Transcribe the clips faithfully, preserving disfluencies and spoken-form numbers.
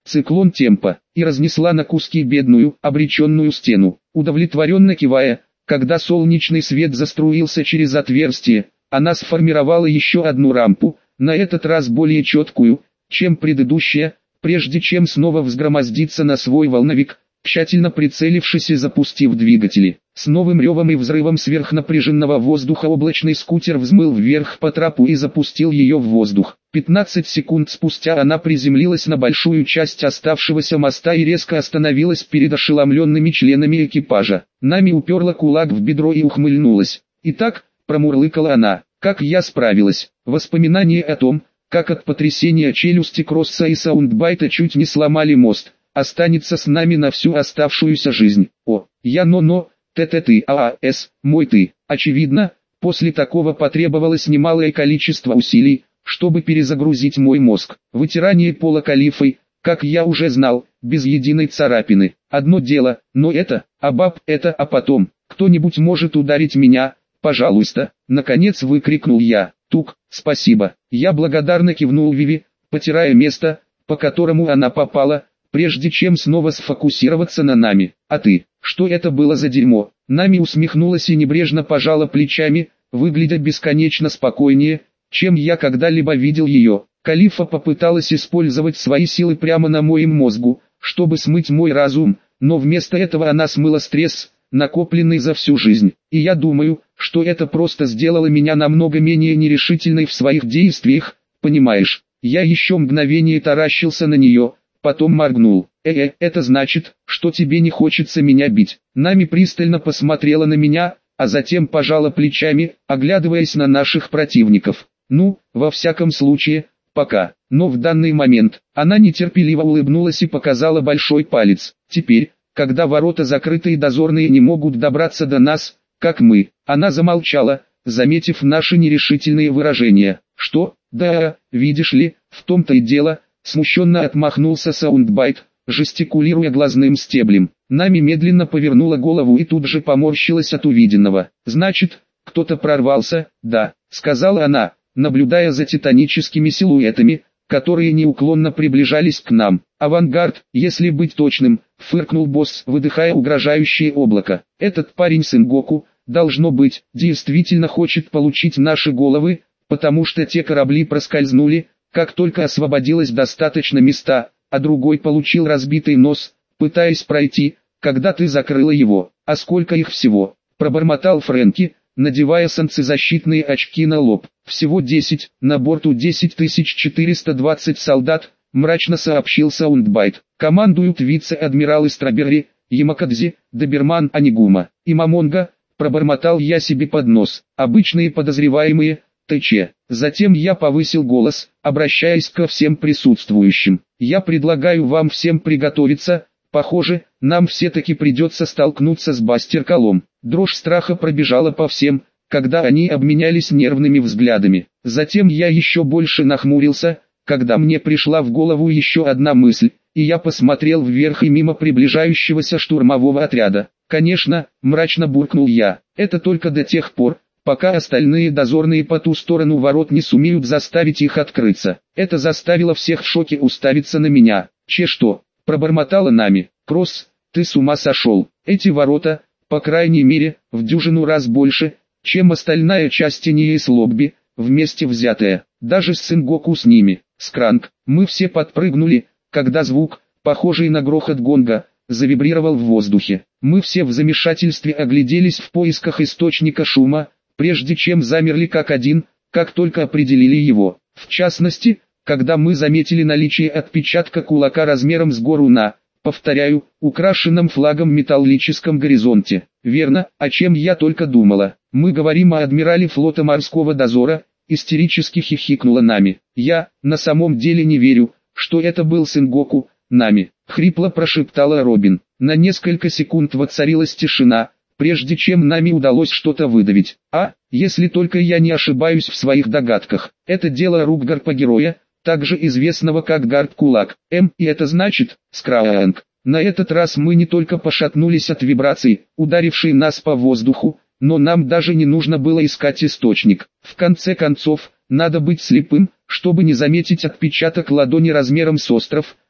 циклон темпа, и разнесла на куски бедную, обреченную стену. Удовлетворенно кивая, когда солнечный свет заструился через отверстие, она сформировала еще одну рампу, на этот раз более четкую, чем предыдущая, прежде чем снова взгромоздиться на свой волновик, тщательно прицелившись и запустив двигатели. С новым ревом и взрывом сверхнапряженного воздуха облачный скутер взмыл вверх по трапу и запустил ее в воздух. пятнадцать секунд спустя она приземлилась на большую часть оставшегося моста и резко остановилась перед ошеломленными членами экипажа. Нами уперла кулак в бедро и ухмыльнулась. «Итак», — промурлыкала она, — «как я справилась?» Воспоминание о том, как от потрясения челюсти Кросса и Саундбайта чуть не сломали мост, останется с нами на всю оставшуюся жизнь. О, я но-но, т-т-ты, а-а-с, мой ты. Очевидно, после такого потребовалось немалое количество усилий, чтобы перезагрузить мой мозг. Вытирание пола калифой, как я уже знал, без единой царапины. Одно дело, но это, а баб, это, а потом, кто-нибудь может ударить меня, пожалуйста, наконец выкрикнул я. Тук, спасибо. Я благодарно кивнул Виви, потирая место, по которому она попала, прежде чем снова сфокусироваться на нами. А ты, что это было за дерьмо? Нами усмехнулась и небрежно пожала плечами, выглядя бесконечно спокойнее, чем я когда-либо видел ее. Калифа попыталась использовать свои силы прямо на моем мозгу, чтобы смыть мой разум, но вместо этого она смыла стресс, накопленный за всю жизнь. И я думаю, что это просто сделало меня намного менее нерешительной в своих действиях, понимаешь? Я еще мгновение таращился на нее, потом моргнул. «Э-э, это значит, что тебе не хочется меня бить?» Нами пристально посмотрела на меня, а затем пожала плечами, оглядываясь на наших противников. «Ну, во всяком случае, пока». Но в данный момент, она нетерпеливо улыбнулась и показала большой палец. «Теперь, когда ворота закрыты и дозорные не могут добраться до нас, как мы». Она замолчала, заметив наши нерешительные выражения. «Что? Да, видишь ли, в том-то и дело», смущенно отмахнулся Саундбайт, жестикулируя глазным стеблем. Нами медленно повернула голову и тут же поморщилась от увиденного. «Значит, кто-то прорвался, да», сказала она, наблюдая за титаническими силуэтами, которые неуклонно приближались к нам. «Авангард, если быть точным», фыркнул босс, выдыхая угрожающее облако. «Этот парень Сенгоку, должно быть, действительно хочет получить наши головы, потому что те корабли проскользнули, как только освободилось достаточно места, а другой получил разбитый нос, пытаясь пройти, когда ты закрыла его. А сколько их всего?» Пробормотал Фрэнки, надевая солнцезащитные очки на лоб. «Всего десять, на борту десять тысяч четыреста двадцать солдат», мрачно сообщил Саундбайт. «Командуют вице-адмиралы Страберри, Ямакадзи, Доберман Анигума и Мамонга», пробормотал я себе под нос. «Обычные подозреваемые, ТЧ». Затем я повысил голос, обращаясь ко всем присутствующим. «Я предлагаю вам всем приготовиться, похоже, нам все-таки придется столкнуться с Бастерколом». Дрожь страха пробежала по всем, когда они обменялись нервными взглядами. Затем я еще больше нахмурился, когда мне пришла в голову еще одна мысль, и я посмотрел вверх и мимо приближающегося штурмового отряда. «Конечно», мрачно буркнул я, «это только до тех пор, пока остальные дозорные по ту сторону ворот не сумеют заставить их открыться». Это заставило всех в шоке уставиться на меня. «Че что?» пробормотала Нами. «Кросс, ты с ума сошел? Эти ворота, по крайней мере, в дюжину раз больше, чем остальная часть Тенеис Лобби, вместе взятая. Даже с Сенгоку с ними». Скранк. Мы все подпрыгнули, когда звук, похожий на грохот гонга, завибрировал в воздухе. Мы все в замешательстве огляделись в поисках источника шума, прежде чем замерли как один, как только определили его. В частности, когда мы заметили наличие отпечатка кулака размером с гору на, повторяю, украшенном флагом металлическом горизонте. Верно, о чем я только думала. Мы говорим о адмирале флота морского дозора, истерически хихикнула Нами. «Я, на самом деле не верю, что это был Сенгоку, Нами», хрипло прошептала Робин. На несколько секунд воцарилась тишина, прежде чем Нами удалось что-то выдавить. «А, если только я не ошибаюсь в своих догадках, это дело рук гарпа-героя, также известного как Гарп-Кулак. М, и это значит, Скраанг». На этот раз мы не только пошатнулись от вибраций, ударившей нас по воздуху, но нам даже не нужно было искать источник. В конце концов, надо быть слепым, чтобы не заметить отпечаток ладони размером с остров,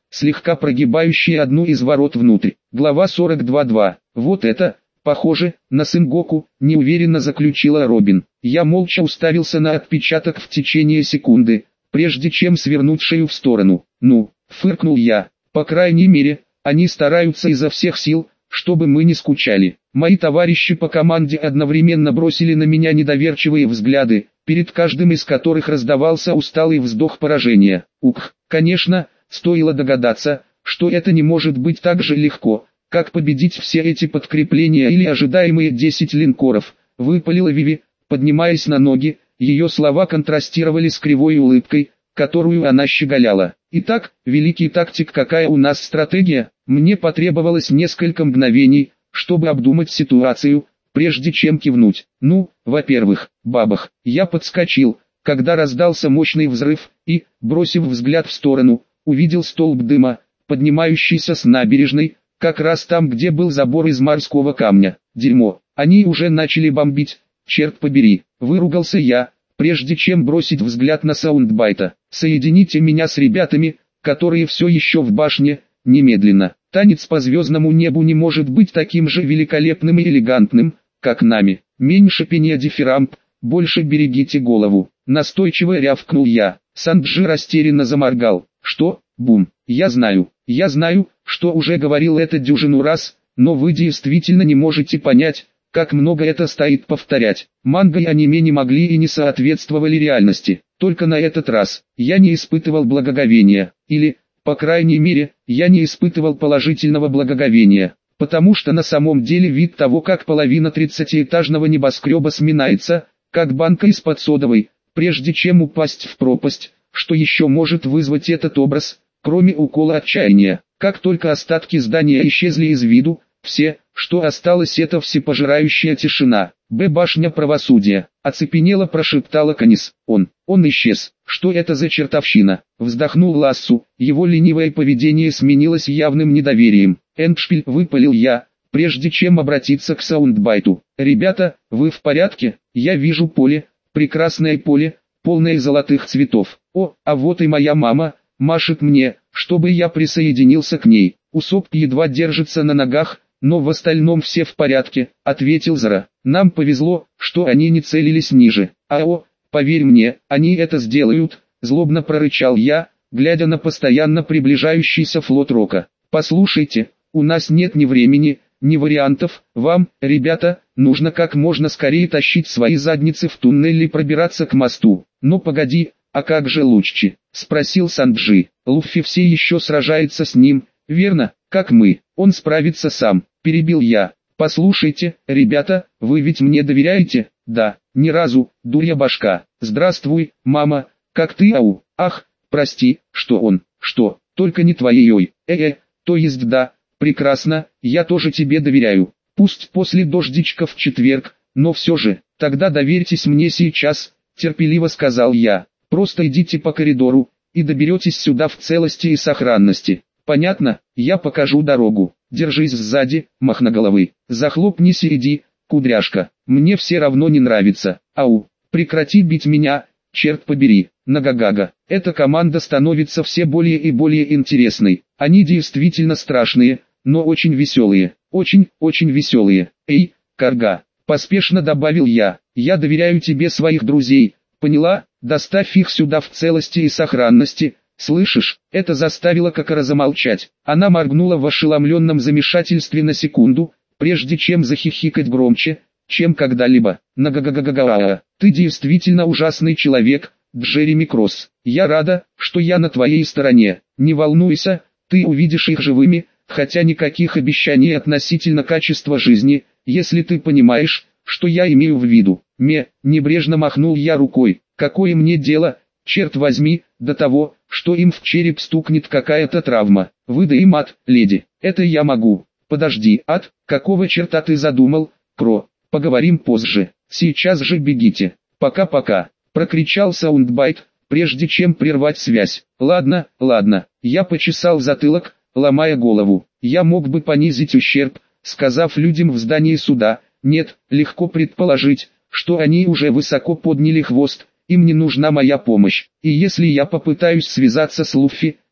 слегка прогибающие одну из ворот внутрь. Глава сорок два точка два. Вот это, похоже, на Сенгоку, неуверенно заключила Робин. Я молча уставился на отпечаток в течение секунды, прежде чем свернуть шею в сторону. Ну, фыркнул я, по крайней мере, они стараются изо всех сил, чтобы мы не скучали. Мои товарищи по команде одновременно бросили на меня недоверчивые взгляды, перед каждым из которых раздавался усталый вздох поражения. Ух, конечно, стоило догадаться, что это не может быть так же легко, как победить все эти подкрепления или ожидаемые десять линкоров, выпалила Виви, поднимаясь на ноги, ее слова контрастировали с кривой улыбкой, которую она щеголяла. Итак, великий тактик, какая у нас стратегия? Мне потребовалось несколько мгновений, чтобы обдумать ситуацию, прежде чем кивнуть. Ну, во-первых, бабах, я подскочил, когда раздался мощный взрыв, и, бросив взгляд в сторону, увидел столб дыма, поднимающийся с набережной, как раз там, где был забор из морского камня. Дерьмо, они уже начали бомбить, черт побери, выругался я, прежде чем бросить взгляд на Саундбайта. Соедините меня с ребятами, которые все еще в башне, немедленно. Танец по звездному небу не может быть таким же великолепным и элегантным, как нами. Меньше пения дифирамб, больше берегите голову. Настойчиво рявкнул я. Санджи растерянно заморгал. Что? Бум. Я знаю, я знаю, что уже говорил это дюжину раз, но вы действительно не можете понять, как много это стоит повторять. Манго и аниме не могли и не соответствовали реальности. Только на этот раз я не испытывал благоговения, или, по крайней мере, я не испытывал положительного благоговения, потому что на самом деле вид того, как половина тридцатиэтажного небоскреба сминается, как банка из-под содовой, прежде чем упасть в пропасть, что еще может вызвать этот образ, кроме укола отчаяния. Как только остатки здания исчезли из виду, все, что осталось, это всепожирающая тишина. Б. Башня правосудия. Оцепенело прошептала Канис. Он, он исчез. Что это за чертовщина? Вздохнул Лассу. Его ленивое поведение сменилось явным недоверием. Эндшпиль, выпалил я, прежде чем обратиться к Саундбайту. Ребята, вы в порядке? Я вижу поле, прекрасное поле, полное золотых цветов. О, а вот и моя мама, машет мне, чтобы я присоединился к ней. Усоп едва держится на ногах, но в остальном все в порядке, ответил Зара. Нам повезло, что они не целились ниже. Ао, поверь мне, они это сделают, злобно прорычал я, глядя на постоянно приближающийся флот Рока. Послушайте, у нас нет ни времени, ни вариантов, вам, ребята, нужно как можно скорее тащить свои задницы в туннель и пробираться к мосту. Но погоди, а как же Луччи? Спросил Санджи. Луффи все еще сражается с ним, верно, как мы, он справится сам, перебил я. Послушайте, ребята, вы ведь мне доверяете? Да, ни разу, дурья башка. Здравствуй, мама, как ты, ау? Ах, прости, что он, что, только не твоей, э-э, то есть да, прекрасно, я тоже тебе доверяю. Пусть после дождичка в четверг, но все же, тогда доверьтесь мне сейчас, терпеливо сказал я. Просто идите по коридору, и доберетесь сюда в целости и сохранности. Понятно, я покажу дорогу. Держись сзади, махноголовый. Захлопнись и иди, кудряшка. Мне все равно не нравится. Ау, прекрати бить меня, черт побери. Нагагага. Эта команда становится все более и более интересной. Они действительно страшные, но очень веселые. Очень, очень веселые. Эй, Карга, поспешно добавил я. Я доверяю тебе своих друзей. Поняла? Доставь их сюда в целости и сохранности. Слышишь? Это заставило Кокора замолчать. Она моргнула в ошеломленном замешательстве на секунду, прежде чем захихикать громче, чем когда-либо. Нагагагагага. Ты действительно ужасный человек, Джереми Кросс. Я рада, что я на твоей стороне. Не волнуйся, ты увидишь их живыми, хотя никаких обещаний относительно качества жизни, если ты понимаешь, что я имею в виду. Ме, небрежно махнул я рукой. Какое мне дело, черт возьми, до того, что им в череп стукнет какая-то травма. Выдай им ад, леди. Это я могу. Подожди, ад, какого черта ты задумал, Кро? Поговорим позже. Сейчас же бегите. Пока-пока. Прокричал Саундбайт, прежде чем прервать связь. Ладно, ладно. Я почесал затылок, ломая голову. Я мог бы понизить ущерб, сказав людям в здании суда. Нет, легко предположить, что они уже высоко подняли хвост. Им не нужна моя помощь, и если я попытаюсь связаться с Луффи,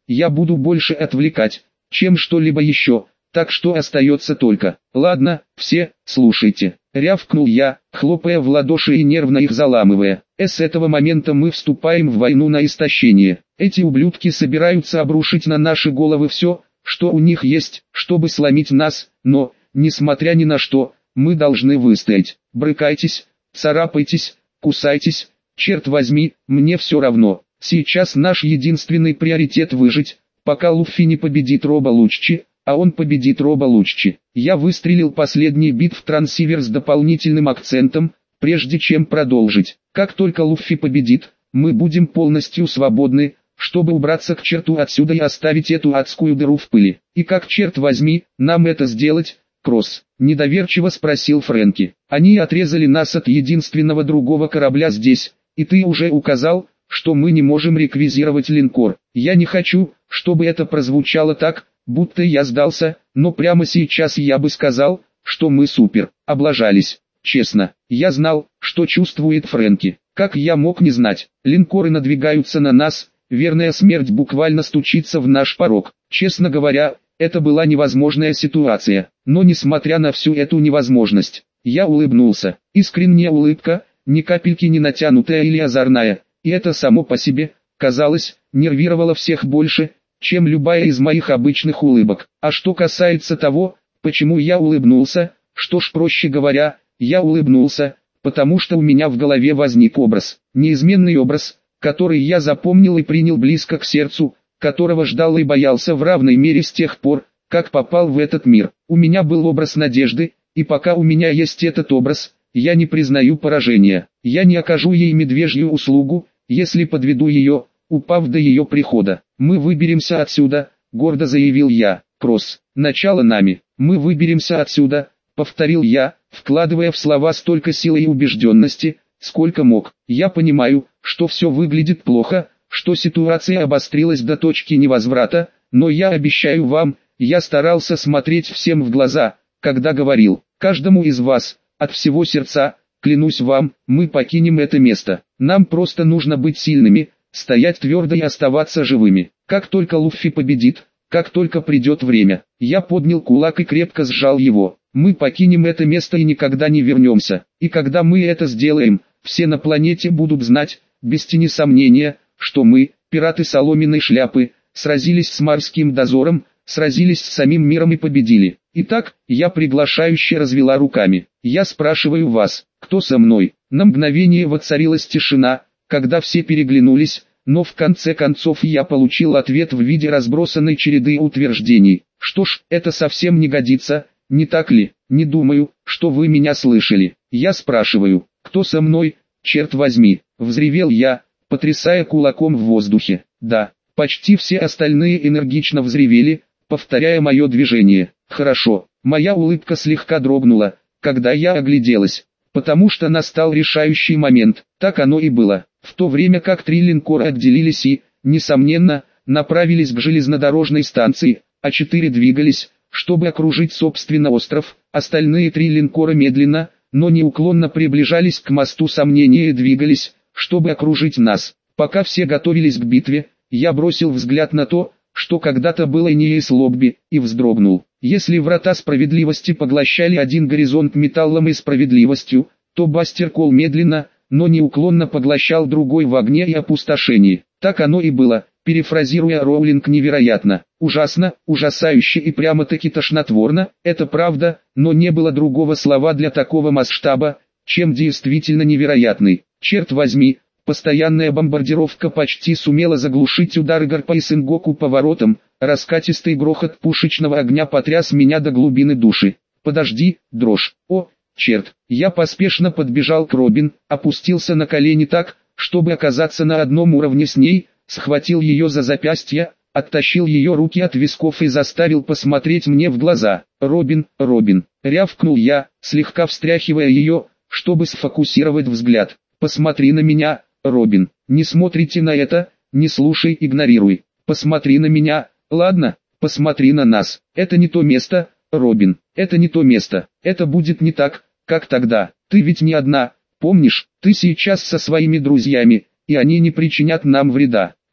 я буду больше отвлекать, чем что-либо еще, так что остается только. Ладно, все, слушайте, рявкнул я, хлопая в ладоши и нервно их заламывая. С этого момента мы вступаем в войну на истощение. Эти ублюдки собираются обрушить на наши головы все, что у них есть, чтобы сломить нас, но, несмотря ни на что, мы должны выстоять. Брыкайтесь, царапайтесь, кусайтесь, черт возьми, мне все равно. Сейчас наш единственный приоритет выжить, пока Луффи не победит Роба Луччи, а он победит Роба Луччи. Я выстрелил последний бит в трансивер с дополнительным акцентом, прежде чем продолжить. Как только Луффи победит, мы будем полностью свободны, чтобы убраться к черту отсюда и оставить эту адскую дыру в пыли. И как, черт возьми, нам это сделать, Кросс? Недоверчиво спросил Фрэнки. Они отрезали нас от единственного другого корабля здесь, и ты уже указал, что мы не можем реквизировать линкор. Я не хочу, чтобы это прозвучало так, будто я сдался, но прямо сейчас я бы сказал, что мы супер, облажались. Честно, я знал, что чувствует Фрэнки. Как я мог не знать? Линкоры надвигаются на нас, верная смерть буквально стучится в наш порог. Честно говоря, это была невозможная ситуация, но несмотря на всю эту невозможность, я улыбнулся. Искренняя улыбка, ни капельки не натянутая или озорная, и это само по себе, казалось, нервировало всех больше, чем любая из моих обычных улыбок. А что касается того, почему я улыбнулся, что ж, проще говоря, я улыбнулся, потому что у меня в голове возник образ, неизменный образ, который я запомнил и принял близко к сердцу, которого ждал и боялся в равной мере с тех пор, как попал в этот мир. У меня был образ надежды, и пока у меня есть этот образ, я не признаю поражения. Я не окажу ей медвежью услугу, если подведу ее, упав до ее прихода. Мы выберемся отсюда, гордо заявил я. Кросс, начало нами. Мы выберемся отсюда, повторил я, вкладывая в слова столько силы и убежденности, сколько мог. Я понимаю, что все выглядит плохо, что ситуация обострилась до точки невозврата, но я обещаю вам, я старался смотреть всем в глаза, когда говорил, каждому из вас, от всего сердца, клянусь вам, мы покинем это место. Нам просто нужно быть сильными, стоять твердо и оставаться живыми. Как только Луффи победит, как только придет время, я поднял кулак и крепко сжал его. Мы покинем это место и никогда не вернемся. И когда мы это сделаем, все на планете будут знать, без тени сомнения, что мы, пираты соломенной шляпы, сразились с морским дозором, сразились с самим миром и победили. Итак, я приглашающе развела руками. Я спрашиваю вас, кто со мной? На мгновение воцарилась тишина, когда все переглянулись, но в конце концов я получил ответ в виде разбросанной череды утверждений. Что ж, это совсем не годится, не так ли? Не думаю, что вы меня слышали. Я спрашиваю, кто со мной, черт возьми, взревел я, потрясая кулаком в воздухе. Да, почти все остальные энергично взревели, повторяя мое движение. Хорошо, моя улыбка слегка дрогнула, когда я огляделась, потому что настал решающий момент. Так оно и было. В то время как три линкора отделились и, несомненно, направились к железнодорожной станции, а четыре двигались, чтобы окружить собственно остров, остальные три линкора медленно, но неуклонно приближались к мосту сомнения и двигались, чтобы окружить нас. Пока все готовились к битве, я бросил взгляд на то, что когда-то было Эниэс Лобби, и вздрогнул. Если врата справедливости поглощали один горизонт металлом и справедливостью, то Бастер Кол медленно, но неуклонно поглощал другой в огне и опустошении. Так оно и было, перефразируя Роулинг невероятно, ужасно, ужасающе и прямо-таки тошнотворно, это правда, но не было другого слова для такого масштаба, чем действительно невероятный. Черт возьми, постоянная бомбардировка почти сумела заглушить удары Гарпа и Сенгоку поворотом, раскатистый грохот пушечного огня потряс меня до глубины души. Подожди, дрожь, о, черт, я поспешно подбежал к Робин, опустился на колени так, чтобы оказаться на одном уровне с ней, схватил ее за запястье, оттащил ее руки от висков и заставил посмотреть мне в глаза. «Робин, Робин!» — рявкнул я, слегка встряхивая ее, чтобы сфокусировать взгляд. «Посмотри на меня, Робин, не смотрите на это, не слушай, игнорируй. Посмотри на меня, ладно, посмотри на нас. Это не то место, Робин, это не то место, это будет не так, как тогда. Ты ведь не одна, помнишь, ты сейчас со своими друзьями, и они не причинят нам вреда.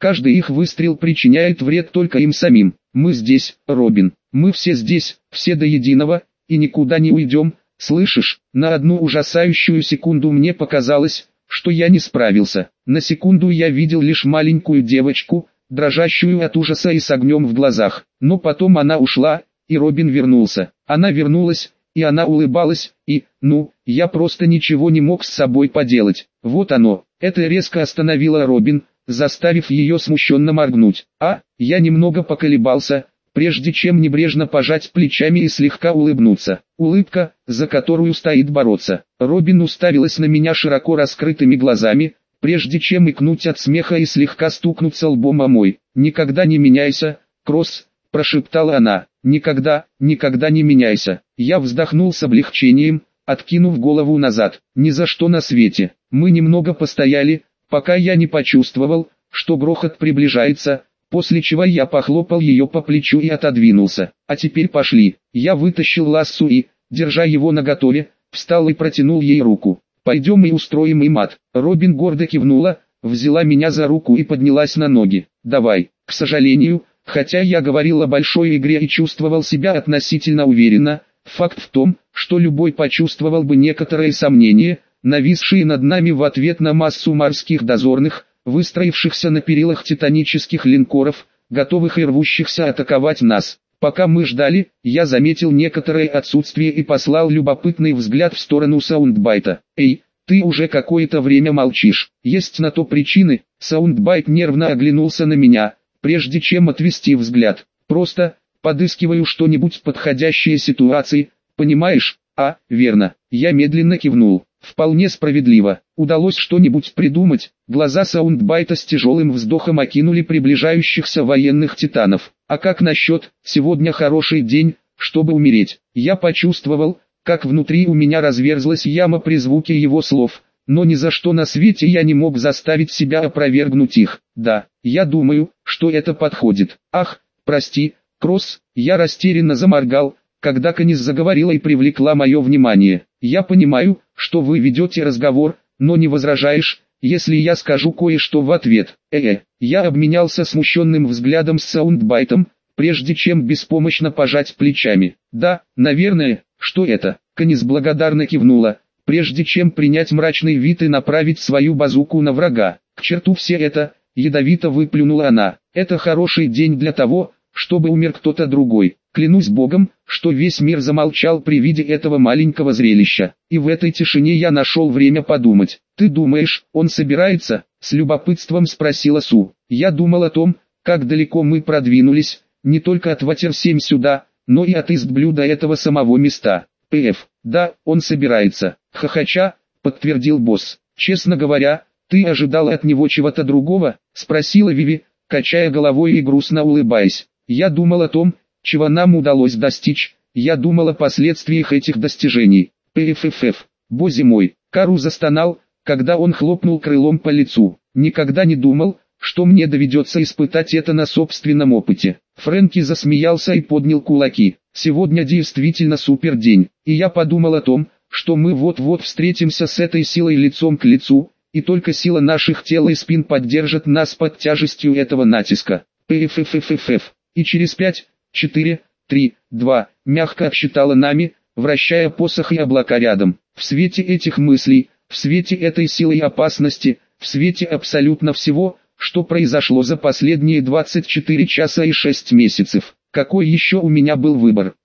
Каждый их выстрел причиняет вред только им самим. Мы здесь, Робин, мы все здесь, все до единого, и никуда не уйдем, слышишь? На одну ужасающую секунду мне показалось, что я не справился. На секунду я видел лишь маленькую девочку, дрожащую от ужаса и с огнем в глазах. Но потом она ушла, и Робин вернулся. Она вернулась, и она улыбалась, и, ну, я просто ничего не мог с собой поделать. Вот оно, это резко остановило Робин, заставив ее смущенно моргнуть. А, я немного поколебался, прежде чем небрежно пожать плечами и слегка улыбнуться. Улыбка, за которую стоит бороться. Робин уставилась на меня широко раскрытыми глазами, прежде чем икнуть от смеха и слегка стукнуться лбом о мой. «Никогда не меняйся, Кросс», — прошептала она. «Никогда, никогда не меняйся». Я вздохнул с облегчением, откинув голову назад. «Ни за что на свете». Мы немного постояли, пока я не почувствовал, что грохот приближается, после чего я похлопал ее по плечу и отодвинулся. «А теперь пошли». Я вытащил лассо и, держа его наготове, встал и протянул ей руку. «Пойдем и устроим им ад». Робин гордо кивнула, взяла меня за руку и поднялась на ноги. «Давай». К сожалению, хотя я говорил о большой игре и чувствовал себя относительно уверенно, факт в том, что любой почувствовал бы некоторые сомнения, нависшие над нами в ответ на массу морских дозорных, выстроившихся на перилах титанических линкоров, готовых и рвущихся атаковать нас. Пока мы ждали, я заметил некоторое отсутствие и послал любопытный взгляд в сторону Саундбайта. «Эй, ты уже какое-то время молчишь. Есть на то причины». Саундбайт нервно оглянулся на меня, прежде чем отвести взгляд. «Просто подыскиваю что-нибудь подходящее ситуации, понимаешь?» «А, верно». Я медленно кивнул. «Вполне справедливо. Удалось что-нибудь придумать?» Глаза Саундбайта с тяжелым вздохом окинули приближающихся военных титанов. «А как насчет, сегодня хороший день, чтобы умереть?» Я почувствовал, как внутри у меня разверзлась яма при звуке его слов, но ни за что на свете я не мог заставить себя опровергнуть их. «Да, я думаю, что это подходит». «Ах, прости, Кросс», я растерянно заморгал, когда Канис заговорила и привлекла мое внимание. «Я понимаю, что вы ведете разговор, но не возражаешь, если я скажу кое-что в ответ?» «Э-э». Я обменялся смущенным взглядом с Саундбайтом, прежде чем беспомощно пожать плечами. «Да, наверное, что это?» Канис благодарно кивнула, прежде чем принять мрачный вид и направить свою базуку на врага. «К черту все это», ядовито выплюнула она. «Это хороший день для того, чтобы умер кто-то другой». Клянусь Богом, что весь мир замолчал при виде этого маленького зрелища. И в этой тишине я нашел время подумать. «Ты думаешь, он собирается?» — с любопытством спросила Су. Я думал о том, как далеко мы продвинулись, не только от Ватер семь сюда, но и от Истблю до этого самого места. «Пф, да, он собирается», — хохоча, подтвердил босс. «Честно говоря, ты ожидал от него чего-то другого?» — спросила Виви, качая головой и грустно улыбаясь. «Я думал о том, чего нам удалось достичь, я думал о последствиях этих достижений». «Пффф, боже мой», — Кару застонал, когда он хлопнул крылом по лицу. «Никогда не думал, что мне доведется испытать это на собственном опыте». Фрэнки засмеялся и поднял кулаки. «Сегодня действительно супер день, и я подумал о том, что мы вот-вот встретимся с этой силой лицом к лицу, и только сила наших тел и спин поддержит нас под тяжестью этого натиска». «Пфффф, и через пять, четыре, три, два, мягко отсчитала нами, вращая посох и облака рядом. В свете этих мыслей, в свете этой силы и опасности, в свете абсолютно всего, что произошло за последние двадцать четыре часа и шесть месяцев, какой еще у меня был выбор?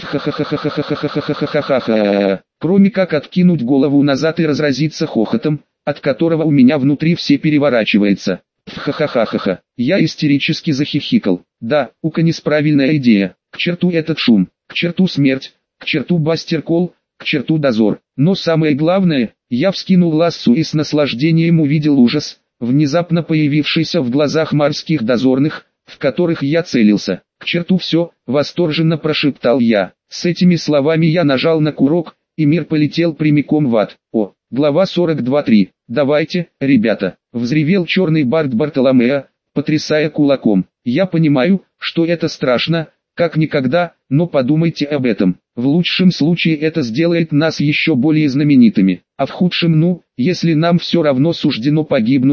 Ха-ха-ха-ха-ха-ха-ха-ха-ха-ха-ха-ха-ха-ха. Кроме как откинуть голову назад и разразиться хохотом, от которого у меня внутри все переворачивается. Ха-ха-ха-ха-ха. Я истерически захихикал. Да, у Канис правильная идея. К черту этот шум, к черту смерть, к черту Бастеркол, к черту дозор. Но самое главное, я вскинул лассу и с наслаждением увидел ужас, внезапно появившийся в глазах морских дозорных, в которых я целился. «К черту все», — восторженно прошептал я. С этими словами я нажал на курок, и мир полетел прямиком в ад. О, глава сорок два три. «Давайте, ребята», — взревел черный бард Бартоломео, потрясая кулаком. «Я понимаю, что это страшно, как никогда, но подумайте об этом. В лучшем случае это сделает нас еще более знаменитыми, а в худшем, ну, если нам все равно суждено погибнуть,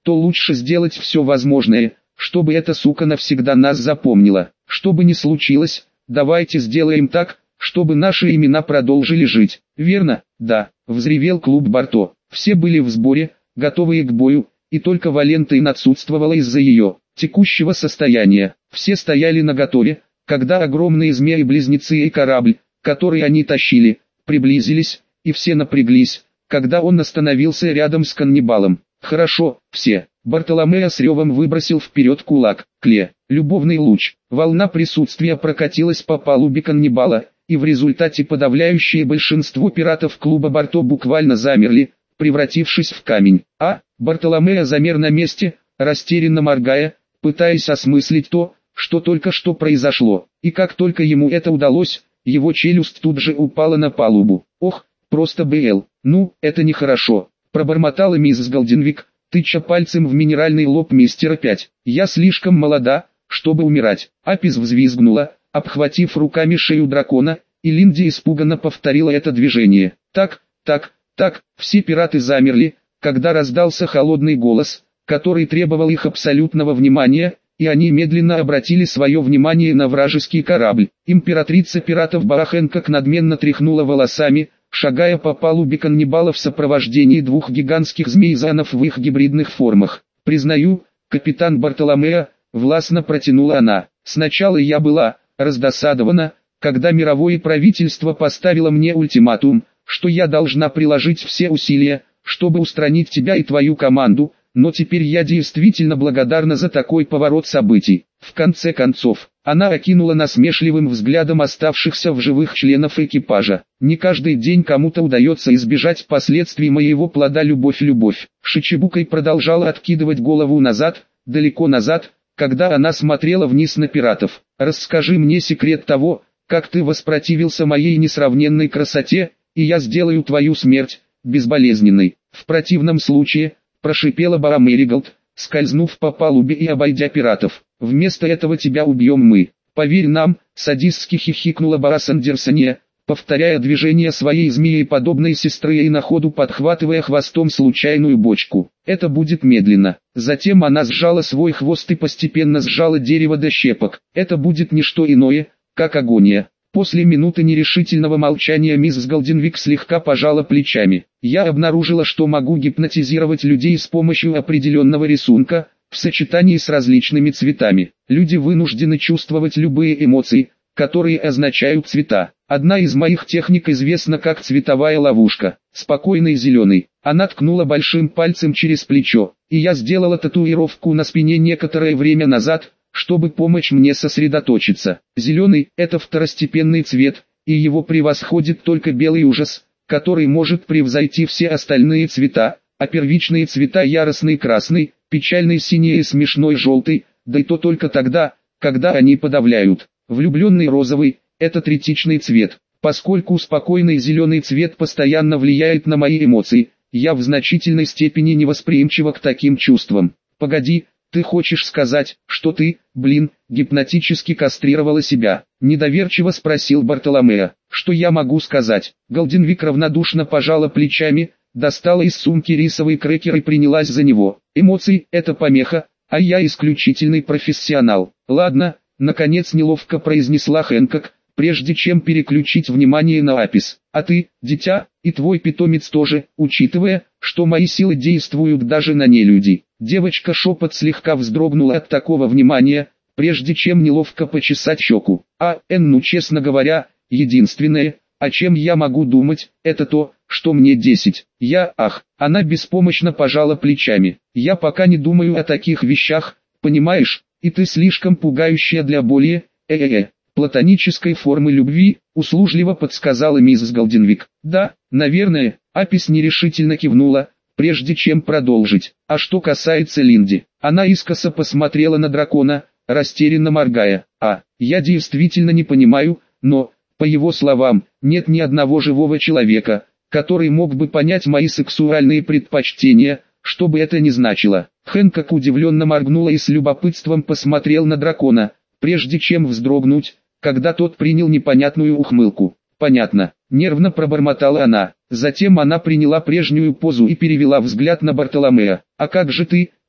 то лучше сделать все возможное, чтобы эта сука навсегда нас запомнила. Что бы ни случилось, давайте сделаем так, чтобы наши имена продолжили жить. Верно? Да, взревел клуб Барто. Все были в сборе, готовые к бою, и только Валентайн отсутствовала из-за ее текущего состояния. Все стояли наготове, когда огромные змеи-близнецы и корабль, который они тащили, приблизились, и все напряглись, когда он остановился рядом с каннибалом. Хорошо, все. Бартоломео с ревом выбросил вперед кулак. Кле, любовный луч. Волна присутствия прокатилась по палубе каннибала, и в результате подавляющее большинство пиратов клуба Барто буквально замерли, превратившись в камень. А, Бартоломео замер на месте, растерянно моргая, пытаясь осмыслить то, что только что произошло. И как только ему это удалось, его челюсть тут же упала на палубу. Ох, просто БЛ. Ну, это нехорошо. Пробормотала миссис Голденвик, тыча пальцем в минеральный лоб мистера пять. Я слишком молода, чтобы умирать. Апис взвизгнула, обхватив руками шею дракона, и Линди испуганно повторила это движение. Так, так, так, все пираты замерли, когда раздался холодный голос, который требовал их абсолютного внимания, и они медленно обратили свое внимание на вражеский корабль. Императрица пиратов Барахенкок надменно тряхнула волосами, шагая по палубе каннибала в сопровождении двух гигантских змей-занов в их гибридных формах. «Признаю, капитан Бартоломео», — властно протянула она. «Сначала я была раздосадована, когда мировое правительство поставило мне ультиматум, что я должна приложить все усилия, чтобы устранить тебя и твою команду, но теперь я действительно благодарна за такой поворот событий». В конце концов, она окинула насмешливым взглядом оставшихся в живых членов экипажа. «Не каждый день кому-то удается избежать последствий моего плода любовь-любовь». Шичибукой продолжала откидывать голову назад, далеко назад, когда она смотрела вниз на пиратов. «Расскажи мне секрет того, как ты воспротивился моей несравненной красоте, и я сделаю твою смерть безболезненной. В противном случае», — прошипела Бара Мэриголд, скользнув по палубе и обойдя пиратов, «вместо этого тебя убьем мы. Поверь нам», — садистски хихикнула Бара Сандерсония, повторяя движение своей змееподобной сестры и на ходу подхватывая хвостом случайную бочку. «Это будет медленно». Затем она сжала свой хвост и постепенно сжала дерево до щепок. «Это будет не что иное, как агония». После минуты нерешительного молчания мисс Голденвик слегка пожала плечами. «Я обнаружила, что могу гипнотизировать людей с помощью определенного рисунка, в сочетании с различными цветами. Люди вынуждены чувствовать любые эмоции, которые означают цвета. Одна из моих техник известна как цветовая ловушка. Спокойный зеленый». Она ткнула большим пальцем через плечо. «И я сделала татуировку на спине некоторое время назад, чтобы помочь мне сосредоточиться. Зеленый – это второстепенный цвет, и его превосходит только белый ужас, который может превзойти все остальные цвета, а первичные цвета яростный красный, печальный синий и смешной желтый, да и то только тогда, когда они подавляют. Влюбленный розовый – это третичный цвет. Поскольку спокойный зеленый цвет постоянно влияет на мои эмоции, я в значительной степени невосприимчива к таким чувствам. Погоди, ты хочешь сказать, что ты, блин, гипнотически кастрировала себя?» Недоверчиво спросил Бартоломео. «Что я могу сказать?» Голденвик равнодушно пожала плечами, достала из сумки рисовый крекер и принялась за него. «Эмоции – это помеха, а я исключительный профессионал». «Ладно», – наконец неловко произнесла Хэнкок, прежде чем переключить внимание на Апис. «А ты, дитя, и твой питомец тоже, учитывая, что мои силы действуют даже на нелюдей». Девочка шепот слегка вздрогнула от такого внимания, прежде чем неловко почесать щеку. «А, Эн, ну честно говоря, единственное, о чем я могу думать, это то, что мне десять. Я, ах». Она беспомощно пожала плечами. «Я пока не думаю о таких вещах, понимаешь, и ты слишком пугающая для более, э-э-э, платонической формы любви», услужливо подсказала миссис Голденвик. «Да, наверное», Апис нерешительно кивнула, прежде чем продолжить. «А что касается Линди», она искоса посмотрела на дракона, растерянно моргая. «А, я действительно не понимаю, но, по его словам, нет ни одного живого человека, который мог бы понять мои сексуальные предпочтения, что бы это ни значило». Хэнкок удивленно моргнула и с любопытством посмотрел на дракона, прежде чем вздрогнуть, когда тот принял непонятную ухмылку. «Понятно», — нервно пробормотала она. Затем она приняла прежнюю позу и перевела взгляд на Бартоломео. «А как же ты,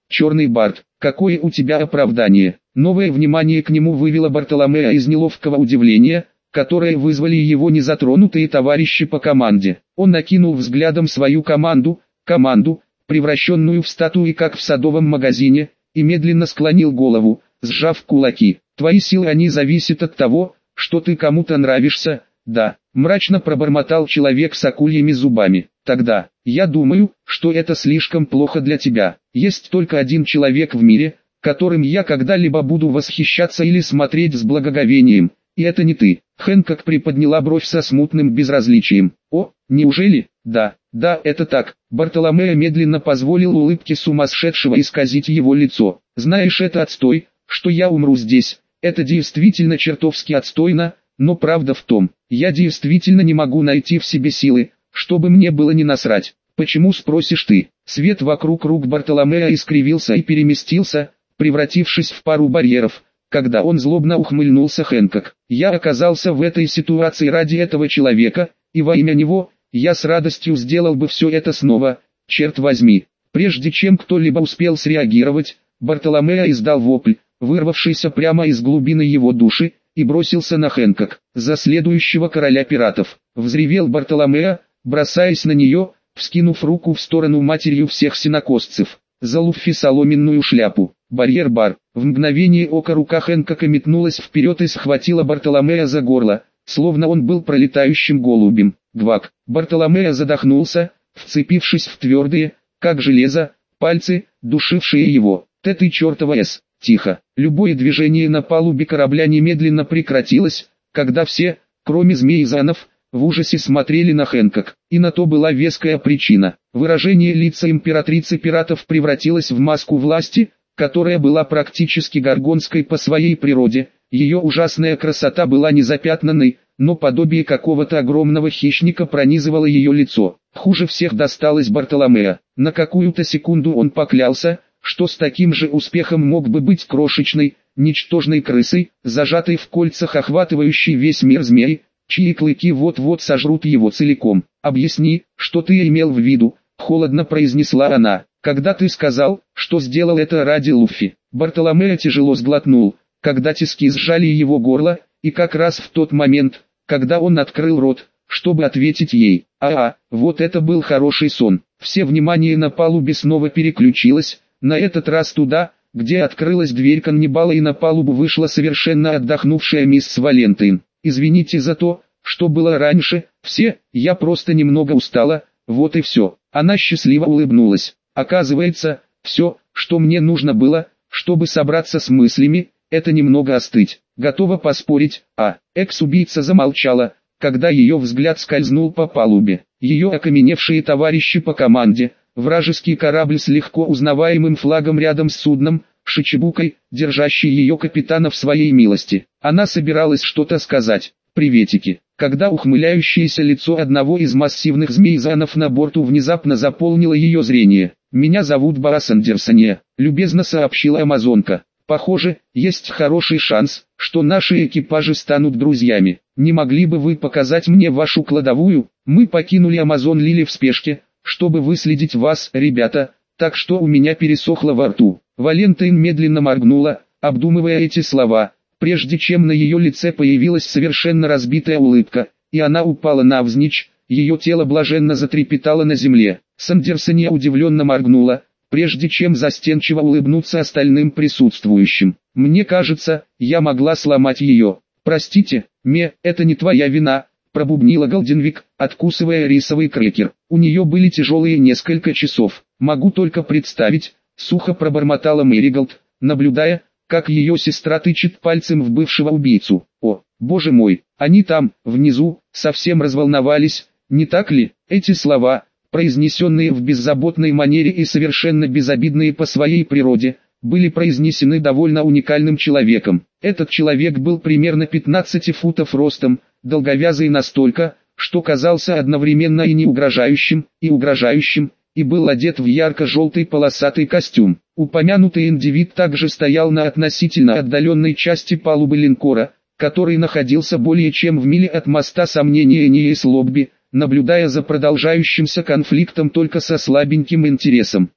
черный Барт, какое у тебя оправдание? Новое внимание к нему вывело Бартоломео из неловкого удивления, которое вызвали его незатронутые товарищи по команде. Он накинул взглядом свою команду, команду, превращенную в статуи как в садовом магазине, и медленно склонил голову, сжав кулаки. Твои силы они зависят от того, что ты кому-то нравишься, да, мрачно пробормотал человек с акульями зубами. Тогда, я думаю, что это слишком плохо для тебя. Есть только один человек в мире, которым я когда-либо буду восхищаться или смотреть с благоговением, и это не ты. Хэнкок приподняла бровь со смутным безразличием. О, неужели? Да, да, это так. Бартоломео медленно позволил улыбке сумасшедшего исказить его лицо. Знаешь, это отстой, что я умру здесь. Это действительно чертовски отстойно, но правда в том, я действительно не могу найти в себе силы, чтобы мне было не насрать. Почему, спросишь ты? Свет вокруг рук Бартоломео искривился и переместился, превратившись в пару барьеров, когда он злобно ухмыльнулся. Хэнкок. Я оказался в этой ситуации ради этого человека, и во имя него, я с радостью сделал бы все это снова, черт возьми. Прежде чем кто-либо успел среагировать, Бартоломео издал вопль, вырвавшийся прямо из глубины его души, и бросился на Хэнкок. За следующего короля пиратов, взревел Бартоломео, бросаясь на нее, вскинув руку в сторону матерью всех сенокосцев. За Луффи соломенную шляпу. Барьер-бар. В мгновение ока рука Хэнкока метнулась вперед и схватила Бартоломео за горло, словно он был пролетающим голубем. Гвак. Бартоломео задохнулся, вцепившись в твердые, как железо, пальцы, душившие его. Ты чертова С. Тихо. Любое движение на палубе корабля немедленно прекратилось, когда все, кроме змеи-занов, в ужасе смотрели на Хэнкок. И на то была веская причина. Выражение лица императрицы пиратов превратилось в маску власти, которая была практически горгонской по своей природе. Ее ужасная красота была незапятнанной, но подобие какого-то огромного хищника пронизывало ее лицо. Хуже всех досталось Бартоломео. На какую-то секунду он поклялся, что с таким же успехом мог бы быть крошечной, ничтожной крысой, зажатой в кольцах охватывающей весь мир змей, чьи клыки вот-вот сожрут его целиком. «Объясни, что ты имел в виду», — холодно произнесла она, — «когда ты сказал, что сделал это ради Луффи». Бартоломео тяжело сглотнул, когда тиски сжали его горло, и как раз в тот момент, когда он открыл рот, чтобы ответить ей. А-а, вот это был хороший сон. Все внимание на палубе снова переключилось, на этот раз туда, где открылась дверь каннибала, и на палубу вышла совершенно отдохнувшая мисс Валентайн. «Извините за то, что было раньше, все, я просто немного устала, вот и все». Она счастливо улыбнулась. «Оказывается, все, что мне нужно было, чтобы собраться с мыслями, это немного остыть. Готова поспорить». А, экс-убийца замолчала, когда ее взгляд скользнул по палубе. Ее окаменевшие товарищи по команде, вражеский корабль с легко узнаваемым флагом рядом с судном, Шичибукой, держащий ее капитана в своей милости. Она собиралась что-то сказать. «Приветики». Когда ухмыляющееся лицо одного из массивных змей-занов на борту внезапно заполнило ее зрение. «Меня зовут Боас Андерсония», — любезно сообщила амазонка. «Похоже, есть хороший шанс, что наши экипажи станут друзьями. Не могли бы вы показать мне вашу кладовую? Мы покинули Амазон Лили в спешке, чтобы выследить вас, ребята, так что у меня пересохло во рту». Валентайн медленно моргнула, обдумывая эти слова, прежде чем на ее лице появилась совершенно разбитая улыбка, и она упала навзничь, ее тело блаженно затрепетало на земле. Сандерсония удивленно моргнула, прежде чем застенчиво улыбнуться остальным присутствующим. «Мне кажется, я могла сломать ее. Простите, Ме, это не твоя вина», — пробубнила Голденвик, откусывая рисовый крекер. «У нее были тяжелые несколько часов. Могу только представить», — сухо пробормотала Мэриголд, наблюдая, как ее сестра тычет пальцем в бывшего убийцу. «О, боже мой, они там, внизу, совсем разволновались, не так ли?» Эти слова, произнесенные в беззаботной манере и совершенно безобидные по своей природе, были произнесены довольно уникальным человеком. Этот человек был примерно пятнадцати футов ростом, долговязый настолько, что казался одновременно и не угрожающим, и угрожающим, и был одет в ярко-желтый полосатый костюм. Упомянутый индивид также стоял на относительно отдаленной части палубы линкора, который находился более чем в миле от моста Сомнения Ниес Лобби, наблюдая за продолжающимся конфликтом только со слабеньким интересом.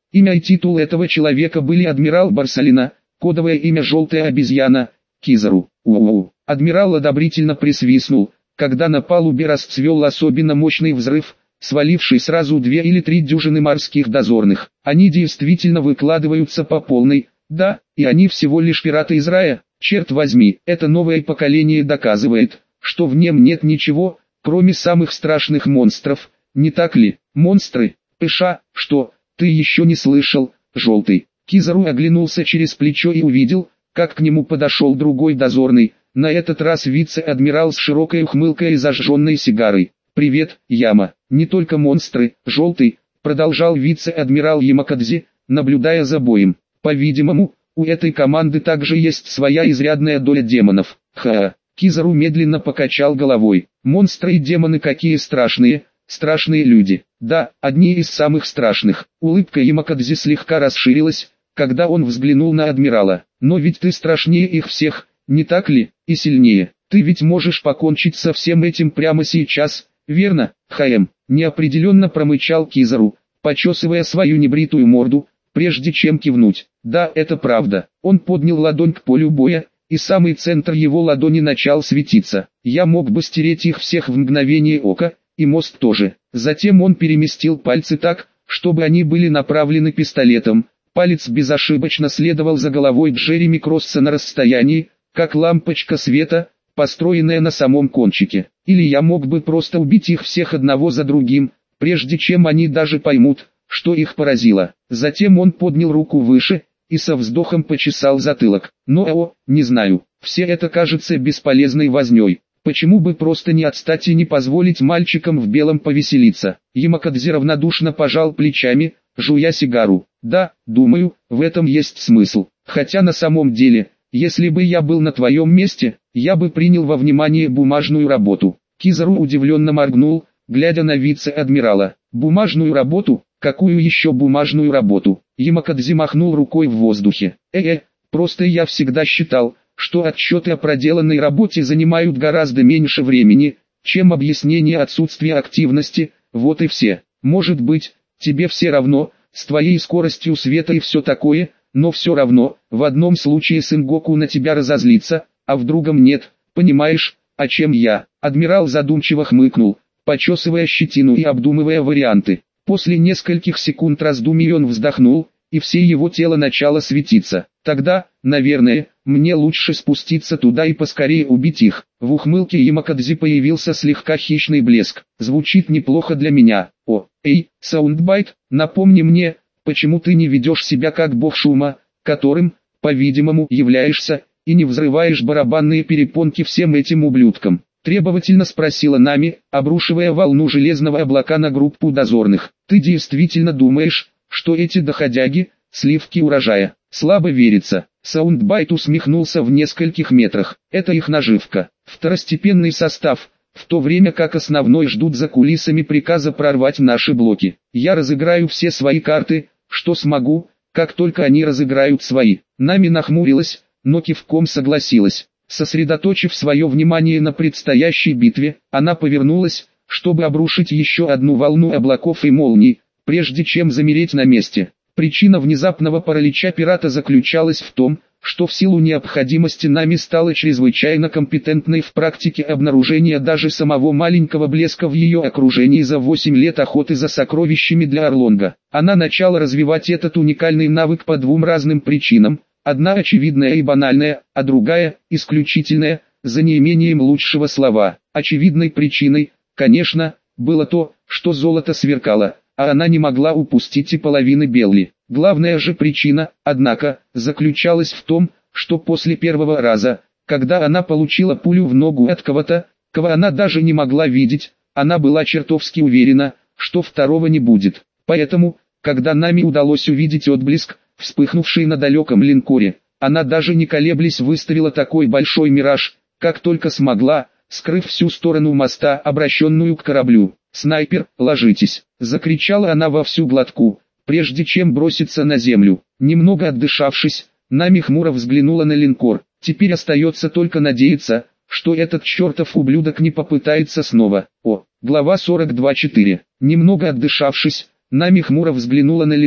Имя и титул этого человека были адмирал Барсалина, кодовое имя «Желтая обезьяна», Кизару. У-у-у. Адмирал одобрительно присвистнул, когда на палубе расцвел особенно мощный взрыв, сваливший сразу две или три дюжины морских дозорных. Они действительно выкладываются по полной, да, и они всего лишь пираты из рая. Черт возьми, это новое поколение доказывает, что в нем нет ничего, кроме самых страшных монстров, не так ли? Монстры? Пыша, что, ты еще не слышал, Желтый? Кизару оглянулся через плечо и увидел, как к нему подошел другой дозорный, на этот раз вице-адмирал с широкой ухмылкой и зажженной сигарой. «Привет, Яма, не только монстры, Желтый», продолжал вице-адмирал Ямакадзи, наблюдая за боем. «По-видимому, у этой команды также есть своя изрядная доля демонов». Ха-ха. Кизару медленно покачал головой. «Монстры и демоны какие страшные, страшные люди. Да, одни из самых страшных». Улыбка Ямакадзи слегка расширилась, когда он взглянул на адмирала. «Но ведь ты страшнее их всех, не так ли, и сильнее? Ты ведь можешь покончить со всем этим прямо сейчас, верно, Хаэм?» Неопределенно промычал Кизару, почесывая свою небритую морду, прежде чем кивнуть. «Да, это правда». Он поднял ладонь к полю боя, и самый центр его ладони начал светиться. «Я мог бы стереть их всех в мгновение ока, и мост тоже». Затем он переместил пальцы так, чтобы они были направлены пистолетом. Палец безошибочно следовал за головой Джереми Кросса на расстоянии, как лампочка света, построенная на самом кончике. Или я мог бы просто убить их всех одного за другим, прежде чем они даже поймут, что их поразило. Затем он поднял руку выше, и со вздохом почесал затылок. Но о, не знаю, все это кажется бесполезной вознёй. Почему бы просто не отстать и не позволить мальчикам в белом повеселиться? Ямакадзи равнодушно пожал плечами, жуя сигару. Да, думаю, в этом есть смысл. Хотя на самом деле, если бы я был на твоем месте, я бы принял во внимание бумажную работу. Кизару удивленно моргнул, глядя на вице-адмирала. Бумажную работу? Какую еще бумажную работу? Ямакадзи махнул рукой в воздухе. Э-э, просто я всегда считал, что отчеты о проделанной работе занимают гораздо меньше времени, чем объяснение отсутствия активности, вот и все. Может быть, тебе все равно, с твоей скоростью света и все такое, но все равно, в одном случае Сенгоку на тебя разозлится, а в другом нет, понимаешь, о чем я? Адмирал задумчиво хмыкнул, почесывая щетину и обдумывая варианты. После нескольких секунд раздумий он вздохнул, и все его тело начало светиться. Тогда, наверное, мне лучше спуститься туда и поскорее убить их. В ухмылке Ямакадзи появился слегка хищный блеск. Звучит неплохо для меня. О, эй, Саундбайт, напомни мне, почему ты не ведешь себя как бог шума, которым, по-видимому, являешься, и не взрываешь барабанные перепонки всем этим ублюдкам? Требовательно спросила Нами, обрушивая волну железного облака на группу дозорных. Ты действительно думаешь, что эти доходяги – сливки урожая? Слабо верится. Саундбайт усмехнулся в нескольких метрах. Это их наживка. Второстепенный состав, в то время как основной ждут за кулисами приказа прорвать наши блоки. Я разыграю все свои карты, что смогу, как только они разыграют свои. Нами нахмурилась, но кивком согласилась. Сосредоточив свое внимание на предстоящей битве, она повернулась, чтобы обрушить еще одну волну облаков и молний, прежде чем замереть на месте. Причина внезапного паралича пирата заключалась в том, что в силу необходимости Нами стала чрезвычайно компетентной в практике обнаружения даже самого маленького блеска в ее окружении за восемь лет охоты за сокровищами для Орлонга. Она начала развивать этот уникальный навык по двум разным причинам. Одна очевидная и банальная, а другая, исключительная, за неимением лучшего слова. Очевидной причиной, конечно, было то, что золото сверкало, а она не могла упустить и половины Белли. Главная же причина, однако, заключалась в том, что после первого раза, когда она получила пулю в ногу от кого-то, кого она даже не могла видеть, она была чертовски уверена, что второго не будет. Поэтому, когда Нами удалось увидеть отблеск, вспыхнувший на далеком линкоре, она даже не колеблясь выставила такой большой мираж, как только смогла, скрыв всю сторону моста, обращенную к кораблю. «Снайпер, ложитесь!» — закричала она во всю глотку, прежде чем броситься на землю. Немного отдышавшись, Нами хмуро взглянула на линкор. Теперь остается только надеяться, что этот чертов ублюдок не попытается снова. О, глава сорок два четыре. Немного отдышавшись, Нами хмуро взглянула на линкор.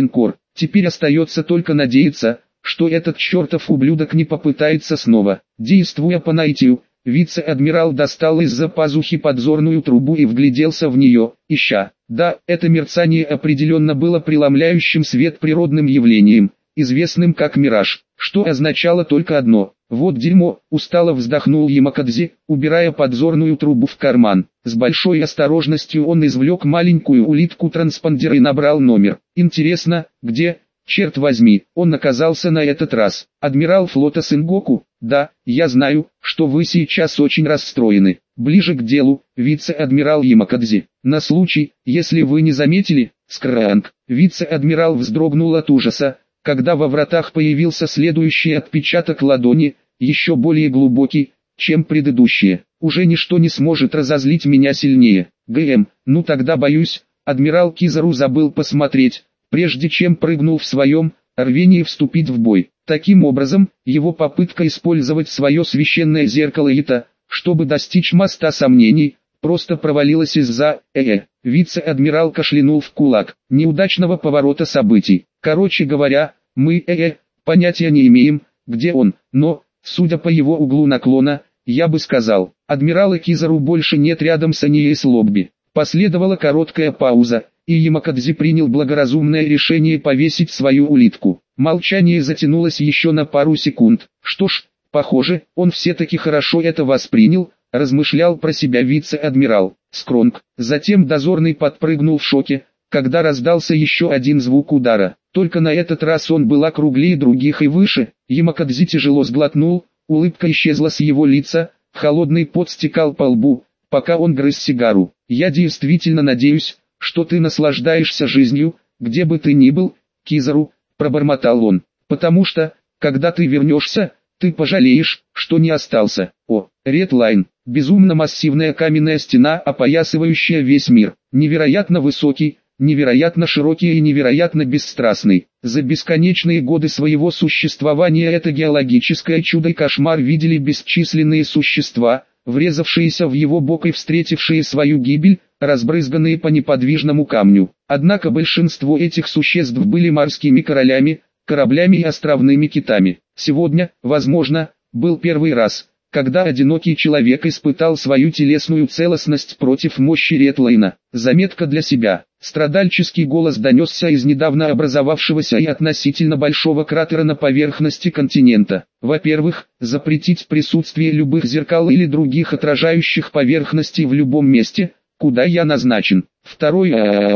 Теперь остается только надеяться, что этот чертов ублюдок не попытается снова. Действуя по наитию, вице-адмирал достал из-за пазухи подзорную трубу и вгляделся в нее, ища. Да, это мерцание определенно было преломляющим свет природным явлением, известным как мираж, что означало только одно. Вот дерьмо, устало вздохнул Ямакадзи, убирая подзорную трубу в карман. С большой осторожностью он извлек маленькую улитку-транспондер и набрал номер. Интересно, где, черт возьми, он оказался на этот раз? Адмирал флота Сенгоку? Да, я знаю, что вы сейчас очень расстроены. Ближе к делу, вице-адмирал Ямакадзи. На случай, если вы не заметили, скранг. Вице-адмирал вздрогнул от ужаса, когда во вратах появился следующий отпечаток ладони, еще более глубокий, чем предыдущие. Уже ничто не сможет разозлить меня сильнее. ГМ, ну тогда боюсь, адмирал Кизару забыл посмотреть, прежде чем прыгнул в своем рвении вступить в бой. Таким образом, его попытка использовать свое священное зеркало Ита, чтобы достичь моста сомнений, просто провалилась из-за э Вице-адмирал кашлянул в кулак. Неудачного поворота событий. Короче говоря, мы э понятия не имеем, где он, но, судя по его углу наклона, я бы сказал, адмирала Кизару больше нет рядом с Анией Лобби. Последовала короткая пауза, и Ямакадзи принял благоразумное решение повесить свою улитку. Молчание затянулось еще на пару секунд. Что ж, похоже, он все-таки хорошо это воспринял, размышлял про себя вице-адмирал. Скронг. Затем дозорный подпрыгнул в шоке, когда раздался еще один звук удара. Только на этот раз он был округлее других и выше. Ямакадзи тяжело сглотнул, улыбка исчезла с его лица, холодный пот стекал по лбу, пока он грыз сигару. «Я действительно надеюсь, что ты наслаждаешься жизнью, где бы ты ни был, Кизару», — пробормотал он. «Потому что, когда ты вернешься, ты пожалеешь, что не остался». О, Редлайн. Безумно массивная каменная стена, опоясывающая весь мир. Невероятно высокий, невероятно широкий и невероятно бесстрастный. За бесконечные годы своего существования это геологическое чудо и кошмар видели бесчисленные существа, врезавшиеся в его бок и встретившие свою гибель, разбрызганные по неподвижному камню. Однако большинство этих существ были морскими королями, кораблями и островными китами. Сегодня, возможно, был первый раз, когда одинокий человек испытал свою телесную целостность против мощи Редлайна. Заметка для себя. Страдальческий голос донесся из недавно образовавшегося и относительно большого кратера на поверхности континента. Во-первых, запретить присутствие любых зеркал или других отражающих поверхностей в любом месте, куда я назначен. Второй,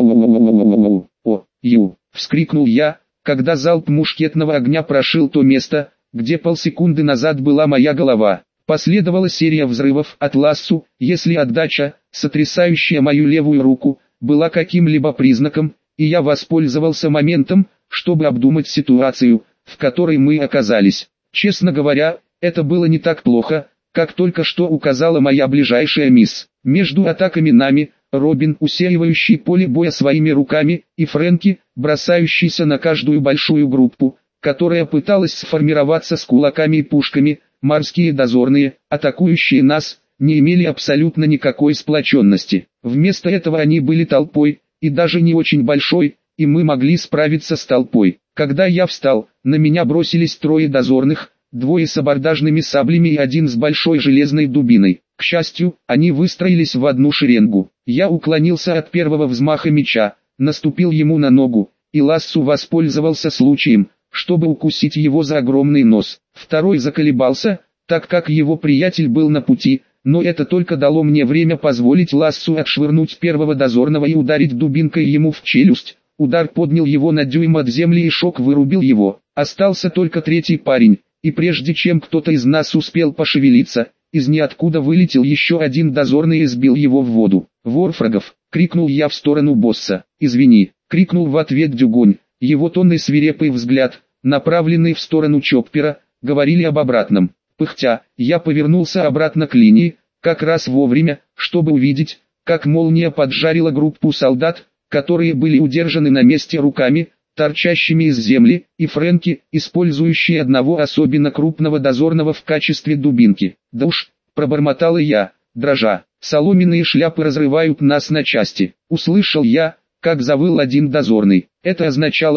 о, ю, вскрикнул я, когда залп мушкетного огня прошил то место, где полсекунды назад была моя голова. Последовала серия взрывов от Лассу, если отдача, сотрясающая мою левую руку, была каким-либо признаком, и я воспользовался моментом, чтобы обдумать ситуацию, в которой мы оказались. Честно говоря, это было не так плохо, как только что указала моя ближайшая мисс. Между атаками нами, Робин, усеивающий поле боя своими руками, и Фрэнки, бросающийся на каждую большую группу, которая пыталась сформироваться с кулаками и пушками, морские дозорные, атакующие нас, не имели абсолютно никакой сплоченности. Вместо этого они были толпой, и даже не очень большой, и мы могли справиться с толпой. Когда я встал, на меня бросились трое дозорных, двое с абордажными саблями и один с большой железной дубиной. К счастью, они выстроились в одну шеренгу. Я уклонился от первого взмаха меча, наступил ему на ногу, и Лассу воспользовался случаем, чтобы укусить его за огромный нос. Второй заколебался, так как его приятель был на пути, но это только дало мне время позволить Лассу отшвырнуть первого дозорного и ударить дубинкой ему в челюсть. Удар поднял его на дюйм от земли и шок вырубил его. Остался только третий парень, и прежде чем кто-то из нас успел пошевелиться, из ниоткуда вылетел еще один дозорный и сбил его в воду. «Ворфрагов!» — крикнул я в сторону босса. «Извини!» — крикнул в ответ Дюгонь. Его тонный свирепый взгляд, направленный в сторону Чоппера, говорили об обратном. Пыхтя, я повернулся обратно к линии, как раз вовремя, чтобы увидеть, как молния поджарила группу солдат, которые были удержаны на месте руками, торчащими из земли, и Фрэнки, использующие одного особенно крупного дозорного в качестве дубинки. «Да уж», — пробормотал я, дрожа, — «соломенные шляпы разрывают нас на части». Услышал я, как завыл один дозорный. Это означало бы,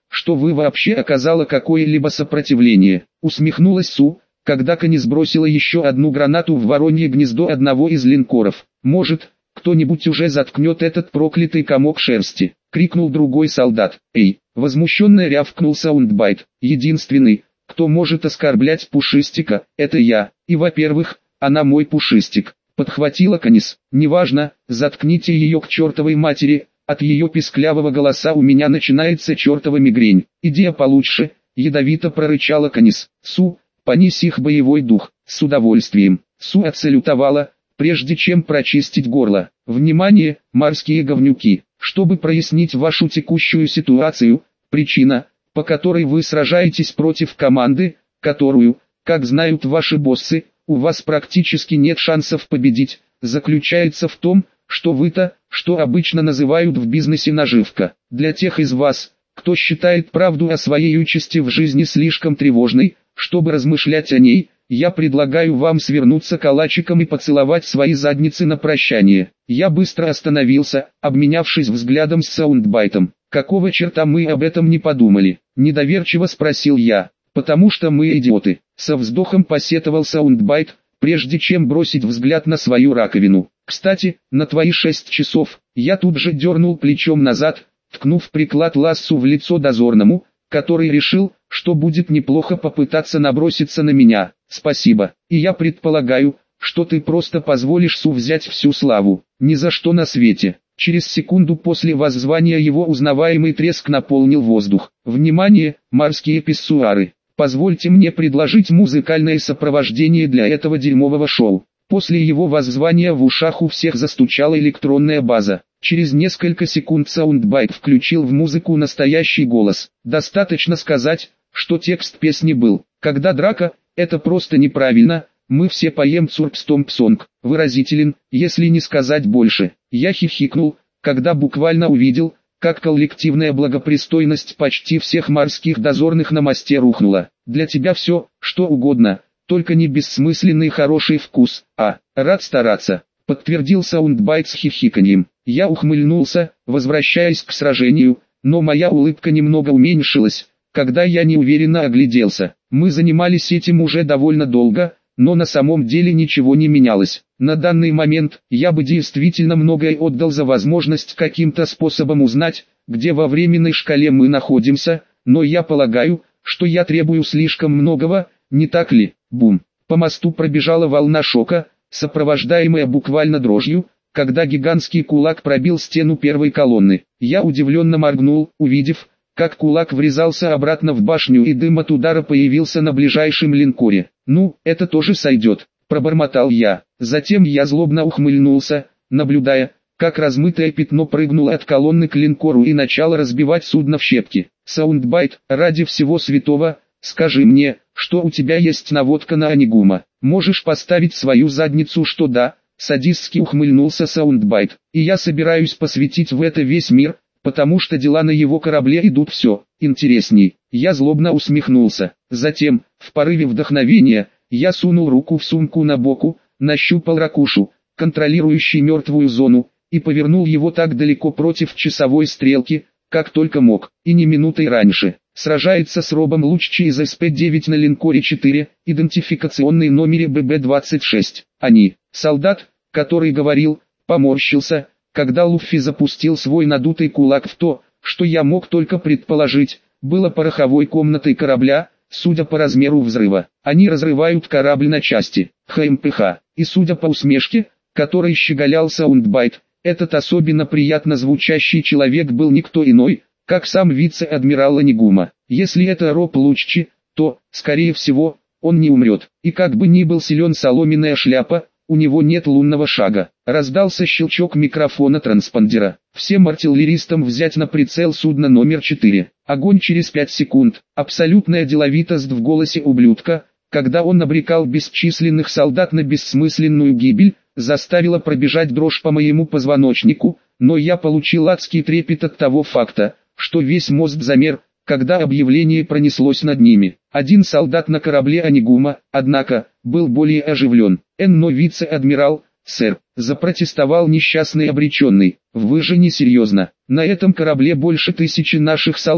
что вы вообще оказала какое-либо сопротивление. Усмехнулась Су, когда Кани сбросила еще одну гранату в воронье гнездо одного из линкоров. Может, кто-нибудь уже заткнет этот проклятый комок шерсти, крикнул другой солдат. Эй, возмущенно рявкнул Саундбайт. Единственный, кто может оскорблять Пушистика, это я, и во-первых, она мой Пушистик. Подхватила Канис. Неважно, заткните ее к чертовой матери, от ее писклявого голоса у меня начинается чертова мигрень. Идея получше, ядовито прорычала Канис. Су, понеси их боевой дух. С удовольствием. Су отсалютовала, прежде чем прочистить горло. Внимание, морские говнюки, чтобы прояснить вашу текущую ситуацию, причина, по которой вы сражаетесь против команды, которую, как знают ваши боссы, у вас практически нет шансов победить, заключается в том, что вы-то, что обычно называют в бизнесе наживка. Для тех из вас, кто считает правду о своей участи в жизни слишком тревожной, чтобы размышлять о ней, я предлагаю вам свернуться калачиком и поцеловать свои задницы на прощание. Я быстро остановился, обменявшись взглядом с Саундбайтом. Какого черта мы об этом не подумали? Недоверчиво спросил я. Потому что мы идиоты. Со вздохом посетовал Саундбайт, прежде чем бросить взгляд на свою раковину. Кстати, на твои шесть часов. Я тут же дернул плечом назад, ткнув приклад лассу в лицо дозорному, который решил, что будет неплохо попытаться наброситься на меня. Спасибо. И я предполагаю, что ты просто позволишь Су взять всю славу. Ни за что на свете. Через секунду после воззвания его узнаваемый треск наполнил воздух. Внимание, морские писсуары. Позвольте мне предложить музыкальное сопровождение для этого дерьмового шоу. После его воззвания в ушах у всех застучала электронная база. Через несколько секунд Саундбайт включил в музыку настоящий голос. Достаточно сказать, что текст песни был: «Когда драка, это просто неправильно, мы все поем цурпстомпсонг». Выразителен, если не сказать больше. Я хихикнул, когда буквально увидел, как коллективная благопристойность почти всех морских дозорных на мосте рухнула. Для тебя все, что угодно, только не бессмысленный хороший вкус, а, рад стараться, подтвердил Саундбайт с хихиканьем. Я ухмыльнулся, возвращаясь к сражению, но моя улыбка немного уменьшилась, когда я неуверенно огляделся. Мы занимались этим уже довольно долго, но на самом деле ничего не менялось. На данный момент я бы действительно многое отдал за возможность каким-то способом узнать, где во временной шкале мы находимся, но я полагаю, что я требую слишком многого, не так ли? Бум! По мосту пробежала волна шока, сопровождаемая буквально дрожью, когда гигантский кулак пробил стену первой колонны. Я удивленно моргнул, увидев, как кулак врезался обратно в башню и дым от удара появился на ближайшем линкоре. «Ну, это тоже сойдет», — пробормотал я. Затем я злобно ухмыльнулся, наблюдая, как размытое пятно прыгнуло от колонны к линкору и начало разбивать судно в щепки. «Саундбайт, ради всего святого, скажи мне, что у тебя есть наводка на Анигума. Можешь поставить свою задницу, что да?» Садистски ухмыльнулся Саундбайт. «И я собираюсь посвятить в это весь мир, потому что дела на его корабле идут все интересней». Я злобно усмехнулся. Затем, в порыве вдохновения, я сунул руку в сумку на боку, нащупал ракушу, контролирующий мертвую зону, и повернул его так далеко против часовой стрелки, как только мог, и не минутой раньше. Сражается с Робом Луччи из эс пэ девять на линкоре четыре, идентификационный номере бэ бэ двадцать шесть. Они, солдат, который говорил, поморщился, когда Луффи запустил свой надутый кулак в то, что я мог только предположить, было пороховой комнатой корабля, судя по размеру взрыва. Они разрывают корабль на части. ХМПХ. И судя по усмешке, которой щеголял Саундбайт, этот особенно приятно звучащий человек был никто иной, как сам вице-адмирал Анигума. Если это Роб Луччи, то, скорее всего, он не умрет. И как бы ни был силен соломенная шляпа, у него нет лунного шага. Раздался щелчок микрофона транспондера. Всем артиллеристам взять на прицел судно номер четыре. Огонь через пять секунд. Абсолютная деловитость в голосе ублюдка, когда он обрекал бесчисленных солдат на бессмысленную гибель, заставила пробежать дрожь по моему позвоночнику, но я получил адский трепет от того факта, что весь мост замер, когда объявление пронеслось над ними. Один солдат на корабле Анигума, однако, был более оживлен. «Энно вице-адмирал, сэр», запротестовал несчастный обреченный. «Вы же не серьезно. На этом корабле больше тысячи наших солдат,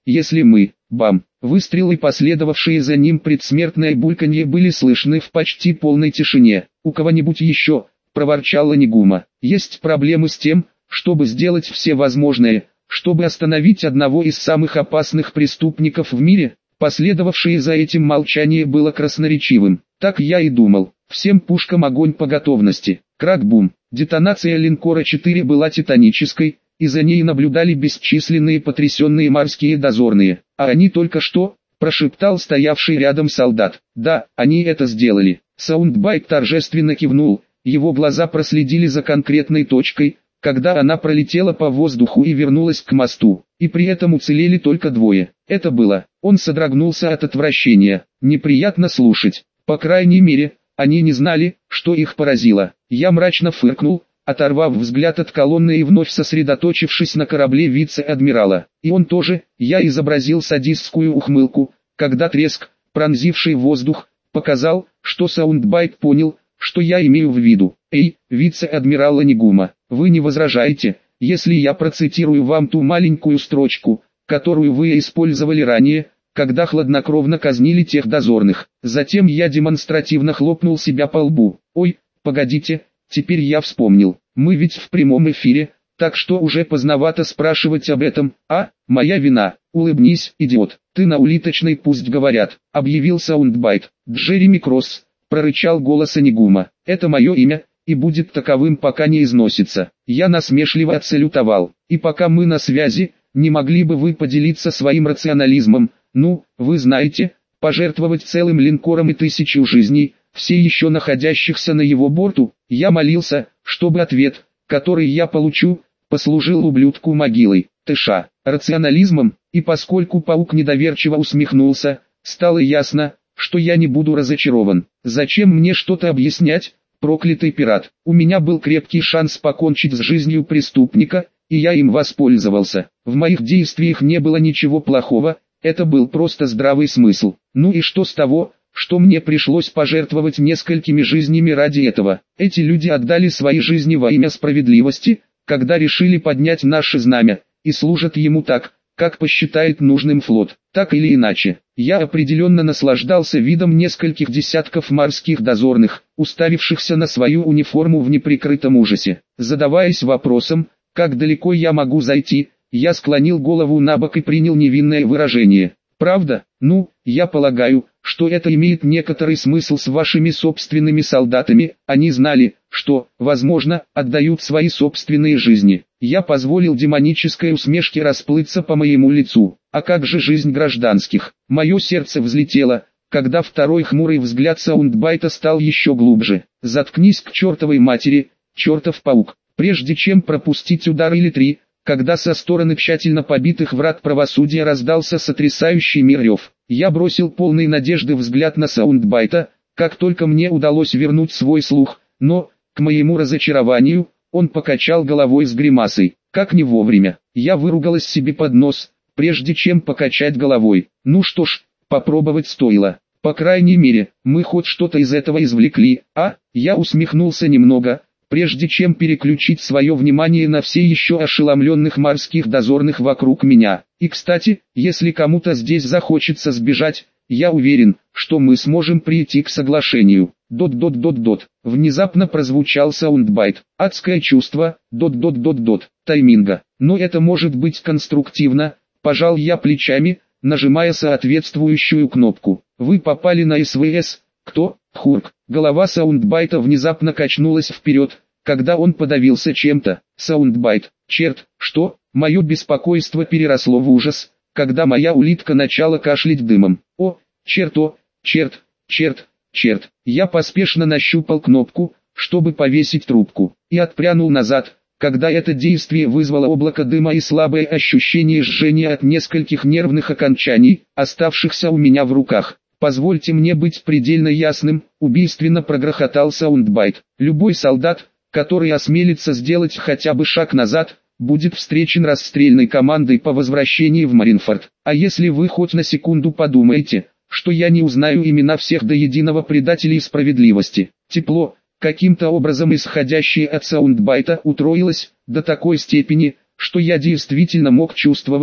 если мы, бам, выстрелы, последовавшие за ним предсмертное бульканье, были слышны в почти полной тишине. У кого-нибудь еще, проворчала Нигума, есть проблемы с тем, чтобы сделать все возможное, чтобы остановить одного из самых опасных преступников в мире? Последовавшее за этим молчание было красноречивым. Так я и думал. Всем пушкам огонь по готовности. Крак-бум. Детонация линкора четыре была титанической, и за ней наблюдали бесчисленные потрясенные морские дозорные. А они только что, прошептал стоявший рядом солдат. Да, они это сделали. Саундбайт торжественно кивнул, его глаза проследили за конкретной точкой, когда она пролетела по воздуху и вернулась к мосту, и при этом уцелели только двое. Это было, он содрогнулся от отвращения, неприятно слушать. По крайней мере, они не знали, что их поразило. Я мрачно фыркнул, оторвав взгляд от колонны и вновь сосредоточившись на корабле вице-адмирала. И он тоже, я изобразил садистскую ухмылку, когда треск, пронзивший воздух, показал, что Саундбайт понял, что я имею в виду. Эй, вице-адмирал Нигума, вы не возражаете, если я процитирую вам ту маленькую строчку, которую вы использовали ранее, когда хладнокровно казнили тех дозорных? Затем я демонстративно хлопнул себя по лбу. Ой, погодите, теперь я вспомнил, мы ведь в прямом эфире, так что уже поздновато спрашивать об этом. А, моя вина, улыбнись, идиот, ты на улиточной пусть говорят, объявил Саундбайт. Джереми Кросс, прорычал голос Нигума, это мое имя, и будет таковым, пока не износится. Я насмешливо отсалютовал. И пока мы на связи, не могли бы вы поделиться своим рационализмом? Ну, вы знаете, пожертвовать целым линкором и тысячу жизней, все еще находящихся на его борту? Я молился, чтобы ответ, который я получу, послужил ублюдку могилой. Тыша, рационализмом, и поскольку паук недоверчиво усмехнулся, стало ясно, что я не буду разочарован. Зачем мне что-то объяснять? Проклятый пират, у меня был крепкий шанс покончить с жизнью преступника, и я им воспользовался. В моих действиях не было ничего плохого, это был просто здравый смысл. Ну и что с того, что мне пришлось пожертвовать несколькими жизнями ради этого? Эти люди отдали свои жизни во имя справедливости, когда решили поднять наше знамя, и служат ему так, как посчитает нужным флот. Так или иначе, я определенно наслаждался видом нескольких десятков морских дозорных, уставившихся на свою униформу в неприкрытом ужасе. Задаваясь вопросом, как далеко я могу зайти, я склонил голову набок и принял невинное выражение. Правда? Ну, я полагаю, что это имеет некоторый смысл с вашими собственными солдатами. Они знали, что, возможно, отдают свои собственные жизни. Я позволил демонической усмешке расплыться по моему лицу. А как же жизнь гражданских? Мое сердце взлетело, когда второй хмурый взгляд Саундбайта стал еще глубже. Заткнись к чертовой матери, чертов паук. Прежде чем пропустить удар или три, когда со стороны тщательно побитых врат правосудия раздался сотрясающий мир рев, я бросил полный надежды взгляд на Саундбайта, как только мне удалось вернуть свой слух, но, к моему разочарованию, он покачал головой с гримасой. Как не вовремя, я выругалась себе под нос, прежде чем покачать головой. Ну что ж, попробовать стоило. По крайней мере, мы хоть что-то из этого извлекли, а? Я усмехнулся немного, прежде чем переключить свое внимание на все еще ошеломленных морских дозорных вокруг меня. И кстати, если кому-то здесь захочется сбежать, я уверен, что мы сможем прийти к соглашению. Дот-дот-дот-дот. Внезапно прозвучал Саундбайт. Адское чувство, дот-дот-дот-дот, тайминга. Но это может быть конструктивно, пожал я плечами, нажимая соответствующую кнопку. Вы попали на СВС. Кто? Хурк. Голова Саундбайта внезапно качнулась вперед, когда он подавился чем-то. Саундбайт. Черт, что? Мое беспокойство переросло в ужас, когда моя улитка начала кашлять дымом. О, черт, о, черт, черт, черт. Я поспешно нащупал кнопку, чтобы повесить трубку, и отпрянул назад, когда это действие вызвало облако дыма и слабое ощущение жжения от нескольких нервных окончаний, оставшихся у меня в руках. Позвольте мне быть предельно ясным, убийственно прогрохотал Саундбайт. Любой солдат, который осмелится сделать хотя бы шаг назад, будет встречен расстрельной командой по возвращении в Маринфорд. А если вы хоть на секунду подумаете, что я не узнаю имена всех до единого предателей справедливости, тепло, каким-то образом исходящее от Саундбайта, утроилось до такой степени, что я действительно мог чувствовать,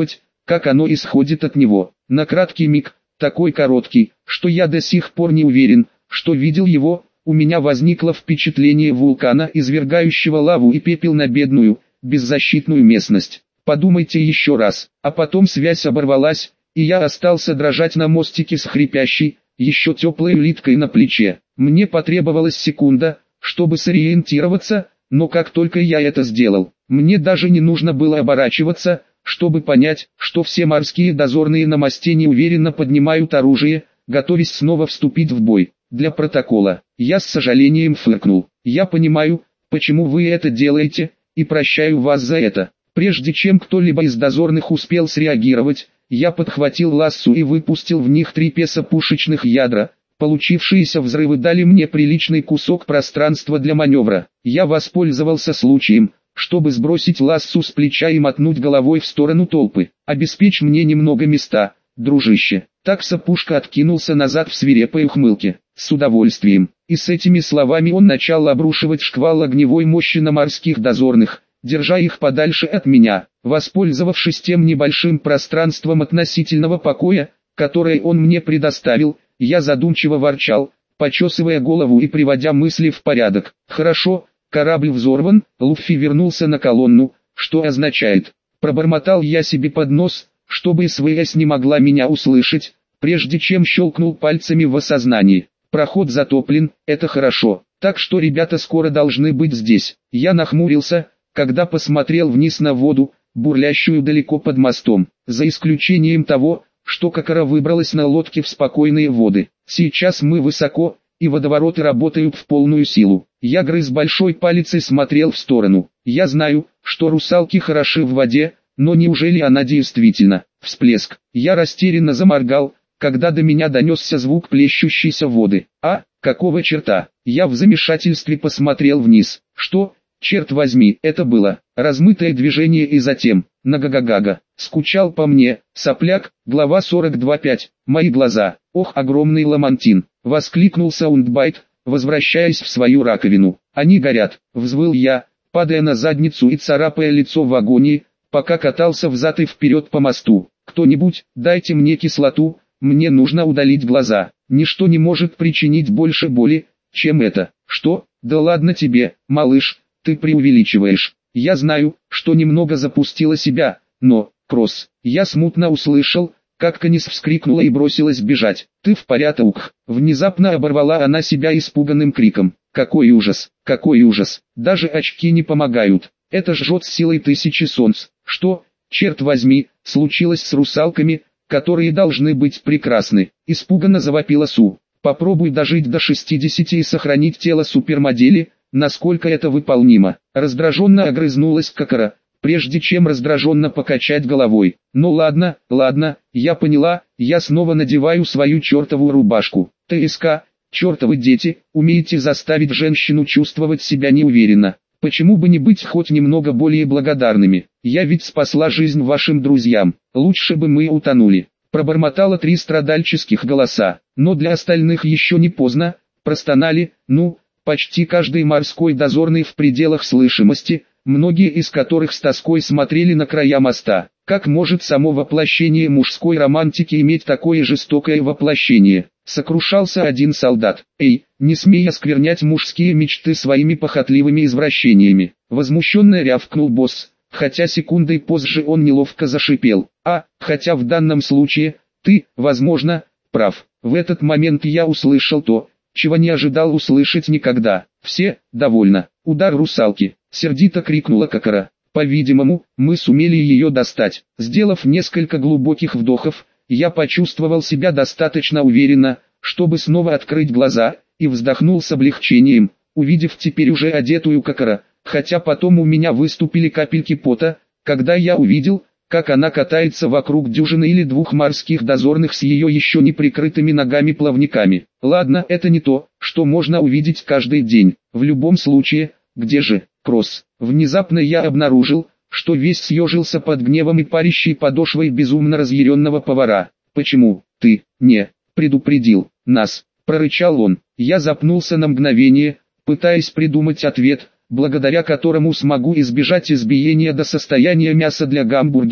как оно исходит от него. На краткий миг, такой короткий, что я до сих пор не уверен, что видел его, у меня возникло впечатление вулкана, извергающего лаву и пепел на бедную, беззащитную местность. Подумайте еще раз. А потом связь оборвалась, и я остался дрожать на мостике с хрипящей, еще теплой улиткой на плече. Мне потребовалась секунда, чтобы сориентироваться, но как только я это сделал, мне даже не нужно было оборачиваться, чтобы понять, что все морские дозорные на мосте неуверенно поднимают оружие, готовясь снова вступить в бой. Для протокола, я с сожалением фыркнул. Я понимаю, почему вы это делаете, и прощаю вас за это. Прежде чем кто-либо из дозорных успел среагировать, я подхватил лассу и выпустил в них три песа пушечных ядра. Получившиеся взрывы дали мне приличный кусок пространства для маневра. Я воспользовался случаем, чтобы сбросить лассу с плеча и мотнуть головой в сторону толпы. «Обеспечь мне немного места, дружище». Такса-пушка откинулся назад в свирепой ухмылке. «С удовольствием». И с этими словами он начал обрушивать шквал огневой мощи на морских дозорных, держа их подальше от меня. Воспользовавшись тем небольшим пространством относительного покоя, которое он мне предоставил, я задумчиво ворчал, почесывая голову и приводя мысли в порядок. «Хорошо, корабль взорван, Луффи вернулся на колонну, что означает?» Пробормотал я себе под нос, чтобы СВС не могла меня услышать, прежде чем щелкнул пальцами в осознании. «Проход затоплен, это хорошо, так что ребята скоро должны быть здесь». Я нахмурился, когда посмотрел вниз на воду, бурлящую далеко под мостом, за исключением того, что Кокора выбралась на лодке в спокойные воды. Сейчас мы высоко, и водовороты работают в полную силу. Я грыз большой палец и смотрел в сторону. Я знаю, что русалки хороши в воде, но неужели она действительно? Всплеск. Я растерянно заморгал, когда до меня донесся звук плещущейся воды. А, какого черта? Я в замешательстве посмотрел вниз. Что? Черт возьми, это было размытое движение и затем, нагагагага, скучал по мне, сопляк, глава сорок два пять, мои глаза, ох, огромный ламантин, воскликнул Саундбайт, возвращаясь в свою раковину. Они горят, взвыл я, падая на задницу и царапая лицо в агонии, пока катался взад и вперед по мосту. Кто-нибудь, дайте мне кислоту, мне нужно удалить глаза, ничто не может причинить больше боли, чем это. Что? Да ладно тебе, малыш. Ты преувеличиваешь. Я знаю, что немного запустила себя, но, Кросс, я смутно услышал, как Канис вскрикнула и бросилась бежать. Ты в порядок? Внезапно оборвала она себя испуганным криком. Какой ужас, какой ужас. Даже очки не помогают. Это жжет с силой тысячи солнц. Что, черт возьми, случилось с русалками, которые должны быть прекрасны? Испуганно завопила Су. Попробуй дожить до шестидесяти и сохранить тело супермодели. Насколько это выполнимо? Раздраженно огрызнулась Кокора, прежде чем раздраженно покачать головой. Ну ладно, ладно, я поняла, я снова надеваю свою чертову рубашку. ТСК, чертовы дети, умеете заставить женщину чувствовать себя неуверенно. Почему бы не быть хоть немного более благодарными? Я ведь спасла жизнь вашим друзьям, лучше бы мы утонули. Пробормотало три страдальческих голоса, но для остальных еще не поздно, простонали, ну... Почти каждый морской дозорный в пределах слышимости, многие из которых с тоской смотрели на края моста. Как может само воплощение мужской романтики иметь такое жестокое воплощение? Сокрушался один солдат. Эй, не смей осквернять мужские мечты своими похотливыми извращениями. Возмущенно рявкнул босс, хотя секундой позже он неловко зашипел. А, хотя в данном случае, ты, возможно, прав. В этот момент я услышал то, чего не ожидал услышать никогда. Все, довольно. Удар русалки. Сердито крикнула Кокора. По-видимому, мы сумели ее достать. Сделав несколько глубоких вдохов, я почувствовал себя достаточно уверенно, чтобы снова открыть глаза, и вздохнул с облегчением, увидев теперь уже одетую Кокора, хотя потом у меня выступили капельки пота, когда я увидел, как она катается вокруг дюжины или двух морских дозорных с ее еще не прикрытыми ногами-плавниками. Ладно, это не то, что можно увидеть каждый день. В любом случае, где же, Кросс? Внезапно я обнаружил, что весь съежился под гневом и парящей подошвой безумно разъяренного повара. «Почему ты не предупредил нас?» – прорычал он. Я запнулся на мгновение, пытаясь придумать ответ, благодаря которому смогу избежать избиения до состояния мяса для гамбургера,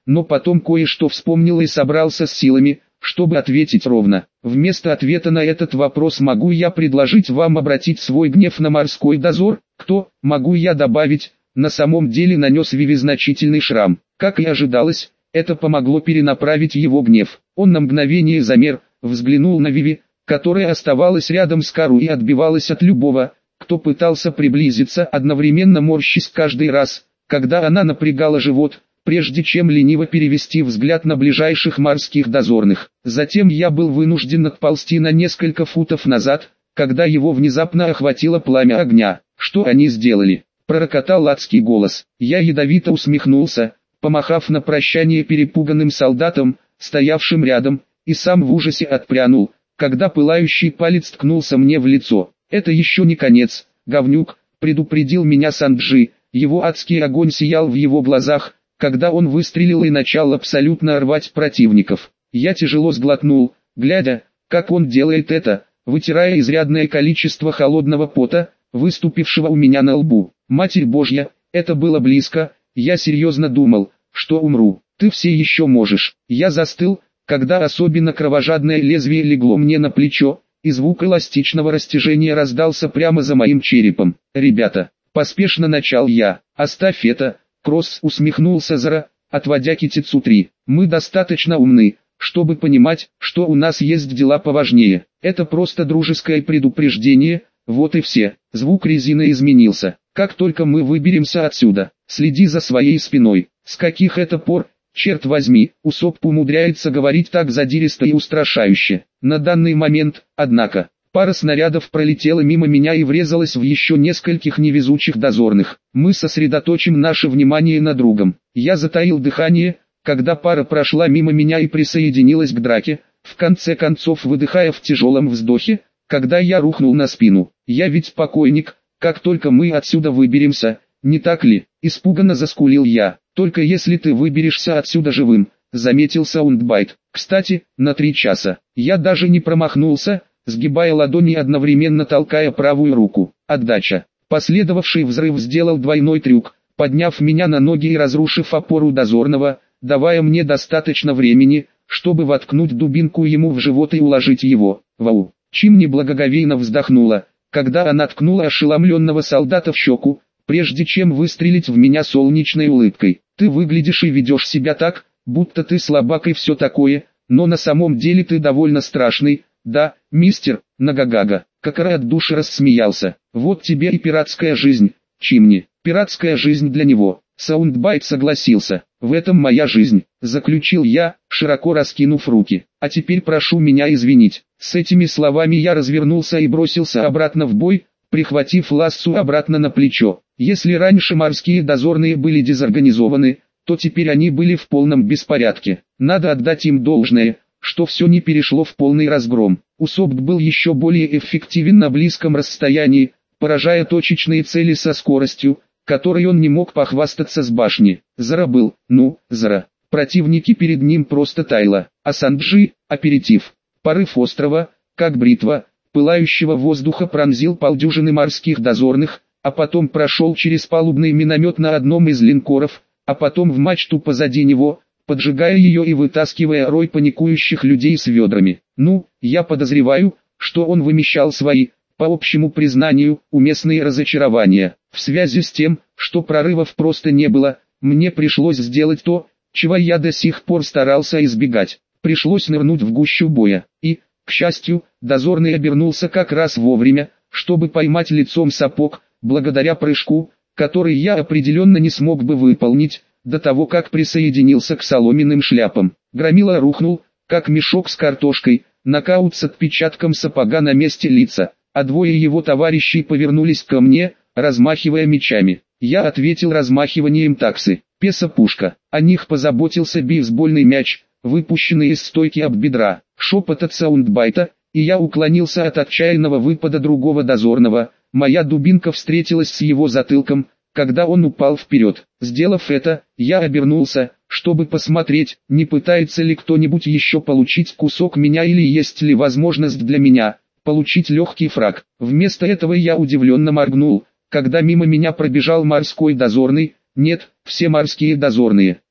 но потом кое-что вспомнил и собрался с силами, чтобы ответить ровно. Вместо ответа на этот вопрос могу я предложить вам обратить свой гнев на морской дозор? Кто, могу я добавить, на самом деле нанес Виви значительный шрам. Как и ожидалось, это помогло перенаправить его гнев. Он на мгновение замер, взглянул на Виви, которая оставалась рядом с Кару и отбивалась от любого, кто пытался приблизиться, одновременно морщись каждый раз, когда она напрягала живот, прежде чем лениво перевести взгляд на ближайших морских дозорных. Затем я был вынужден отползти на несколько футов назад, когда его внезапно охватило пламя огня. Что они сделали? Пророкотал адский голос. Я ядовито усмехнулся, помахав на прощание перепуганным солдатам, стоявшим рядом, и сам в ужасе отпрянул, когда пылающий палец ткнулся мне в лицо. Это еще не конец, говнюк, предупредил меня Санджи. Его адский огонь сиял в его глазах, когда он выстрелил и начал абсолютно рвать противников. Я тяжело сглотнул, глядя, как он делает это, вытирая изрядное количество холодного пота, выступившего у меня на лбу. Матерь Божья, это было близко, я серьезно думал, что умру. Ты все еще можешь. Я застыл, когда особенно кровожадное лезвие легло мне на плечо, и звук эластичного растяжения раздался прямо за моим черепом. «Ребята», — поспешно начал я, — «оставь это», — Кросс усмехнулся Зара, отводя Китицу три. «Мы достаточно умны, чтобы понимать, что у нас есть дела поважнее. Это просто дружеское предупреждение, вот и все». Звук резины изменился. «Как только мы выберемся отсюда, следи за своей спиной». С каких это пор, черт возьми, Усоп умудряется говорить так задиристо и устрашающе. На данный момент, однако, пара снарядов пролетела мимо меня и врезалась в еще нескольких невезучих дозорных. Мы сосредоточим наше внимание на другом. Я затаил дыхание, когда пара прошла мимо меня и присоединилась к драке, в конце концов выдыхая в тяжелом вздохе, когда я рухнул на спину. Я ведь покойник, как только мы отсюда выберемся, не так ли? Испуганно заскулил я. Только если ты выберешься отсюда живым, заметил Саундбайт. Кстати, на три часа. Я даже не промахнулся, сгибая ладони и одновременно толкая правую руку. Отдача. Последовавший взрыв сделал двойной трюк, подняв меня на ноги и разрушив опору дозорного, давая мне достаточно времени, чтобы воткнуть дубинку ему в живот и уложить его. Вау! Чимни благоговейно вздохнула, когда она ткнула ошеломленного солдата в щеку, прежде чем выстрелить в меня солнечной улыбкой. Ты выглядишь и ведешь себя так, будто ты слабак и все такое, но на самом деле ты довольно страшный, да, мистер Нагагага. Какара от души рассмеялся. Вот тебе и пиратская жизнь, Чимни. Пиратская жизнь для него. Саундбайт согласился. В этом моя жизнь, заключил я, широко раскинув руки. А теперь прошу меня извинить. С этими словами я развернулся и бросился обратно в бой, прихватив лассу обратно на плечо. Если раньше морские дозорные были дезорганизованы, то теперь они были в полном беспорядке. Надо отдать им должное, что все не перешло в полный разгром. Усопт был еще более эффективен на близком расстоянии, поражая точечные цели со скоростью, которой он не мог похвастаться с башни. Зара был, ну, Зара. Противники перед ним просто таяло. А Санджи, аперитив. Порыв острова, как бритва, пылающего воздуха пронзил полдюжины морских дозорных, а потом прошел через палубный миномет на одном из линкоров, а потом в мачту позади него, поджигая ее и вытаскивая рой паникующих людей с ведрами. Ну, я подозреваю, что он вымещал свои, по общему признанию, уместные разочарования. В связи с тем, что прорывов просто не было, мне пришлось сделать то, чего я до сих пор старался избегать. Пришлось нырнуть в гущу боя. И, к счастью, дозорный обернулся как раз вовремя, чтобы поймать лицом сапог, благодаря прыжку, который я определенно не смог бы выполнить, до того как присоединился к соломенным шляпам. Громила рухнул, как мешок с картошкой, нокаут с отпечатком сапога на месте лица, а двое его товарищей повернулись ко мне, размахивая мечами. Я ответил размахиванием таксы. Песа-пушка. О них позаботился бейсбольный мяч, выпущенный из стойки об бедра. Шепот от Саундбайта, и я уклонился от отчаянного выпада другого дозорного. Моя дубинка встретилась с его затылком, когда он упал вперед. Сделав это, я обернулся, чтобы посмотреть, не пытается ли кто-нибудь еще получить кусок меня или есть ли возможность для меня получить легкий фраг. Вместо этого я удивленно моргнул, когда мимо меня пробежал морской дозорный. Нет, все морские дозорные,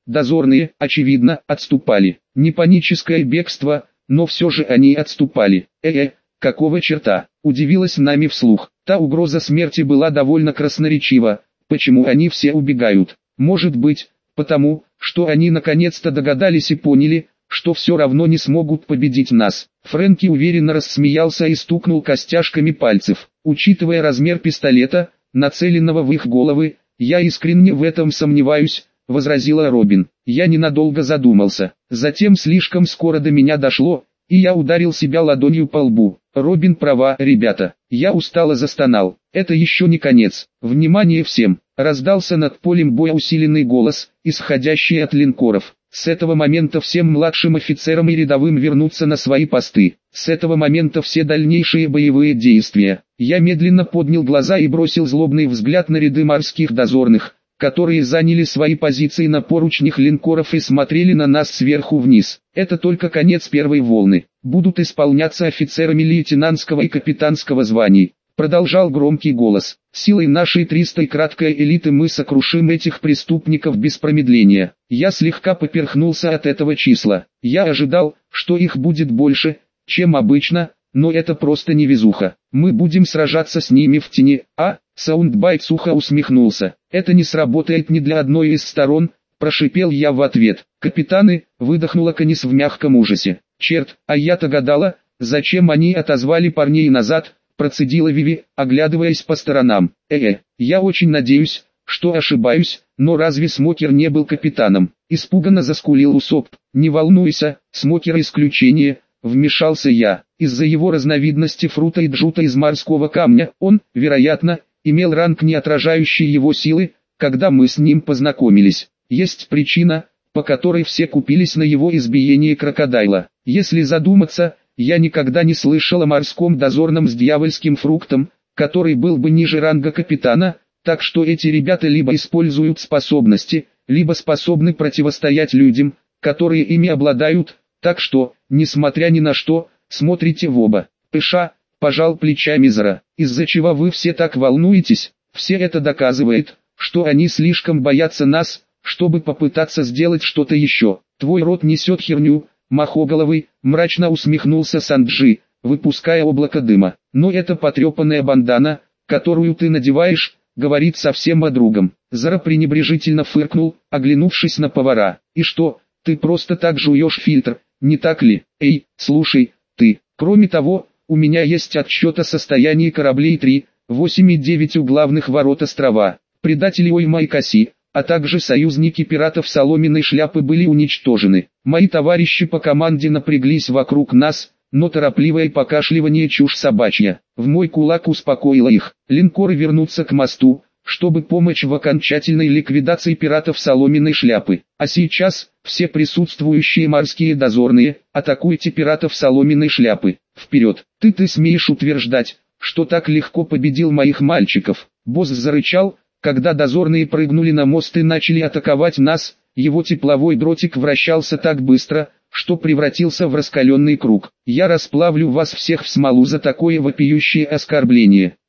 Дозорные, очевидно, отступали. Не паническое бегство, но все же они отступали. Э-э, какого черта? Удивилась нами вслух. Та угроза смерти была довольно красноречива. Почему они все убегают? Может быть, потому, что они наконец-то догадались и поняли, что все равно не смогут победить нас. Фрэнки уверенно рассмеялся и стукнул костяшками пальцев. Учитывая размер пистолета, нацеленного в их головы, я искренне в этом сомневаюсь, возразила Робин. Я ненадолго задумался. Затем слишком скоро до меня дошло, и я ударил себя ладонью по лбу. Робин права, ребята. Я устало застонал. Это еще не конец. Внимание всем! Раздался над полем боя усиленный голос, исходящий от линкоров. С этого момента всем младшим офицерам и рядовым вернуться на свои посты. С этого момента все дальнейшие боевые действия. Я медленно поднял глаза и бросил злобный взгляд на ряды морских дозорных, которые заняли свои позиции на поручнях линкоров и смотрели на нас сверху вниз. Это только конец первой волны. Будут исполняться офицерами лейтенантского и капитанского званий. Продолжал громкий голос. Силой нашей тристой краткой элиты мы сокрушим этих преступников без промедления. Я слегка поперхнулся от этого числа. Я ожидал, что их будет больше, чем обычно, но это просто невезуха. Мы будем сражаться с ними в тени, а? Саундбайт сухо усмехнулся. Это не сработает ни для одной из сторон, прошипел я в ответ. Капитаны, выдохнула Канис в мягком ужасе. Черт, а я-то гадала, зачем они отозвали парней назад, процедила Виви, оглядываясь по сторонам. Э-э, я очень надеюсь, что ошибаюсь, но разве Смокер не был капитаном? Испуганно заскулил Усоп. Не волнуйся, Смокер исключение, вмешался я. Из-за его разновидности фрута и джута из морского камня, он, вероятно, имел ранг, не отражающий его силы, когда мы с ним познакомились. Есть причина, по которой все купились на его избиение крокодайла. Если задуматься, я никогда не слышал о морском дозорном с дьявольским фруктом, который был бы ниже ранга капитана, так что эти ребята либо используют способности, либо способны противостоять людям, которые ими обладают, так что, несмотря ни на что, смотрите в оба. Пыша, пожал плечами Зара. Из-за чего вы все так волнуетесь? Все это доказывает, что они слишком боятся нас, чтобы попытаться сделать что-то еще. Твой род несет херню, махоголовый, мрачно усмехнулся Санджи, выпуская облако дыма. Но это потрепанная бандана, которую ты надеваешь, говорит совсем о другом. Зара пренебрежительно фыркнул, оглянувшись на повара. И что, ты просто так жуешь фильтр, не так ли? Эй, слушай, ты. Кроме того, у меня есть отчет о состоянии кораблей три, восемь и девять у главных ворот острова. Предатели Ойма и Каси, а также союзники пиратов Соломенной Шляпы были уничтожены. Мои товарищи по команде напряглись вокруг нас, но торопливое покашливание чушь собачья. В мой кулак успокоило их. Линкоры вернутся к мосту, чтобы помочь в окончательной ликвидации пиратов Соломенной Шляпы. А сейчас, все присутствующие морские дозорные, атакуйте пиратов Соломенной Шляпы. Вперед! Ты-ты смеешь утверждать, что так легко победил моих мальчиков? Босс зарычал, когда дозорные прыгнули на мост и начали атаковать нас. Его тепловой дротик вращался так быстро, что превратился в раскаленный круг. Я расплавлю вас всех в смолу за такое вопиющее оскорбление.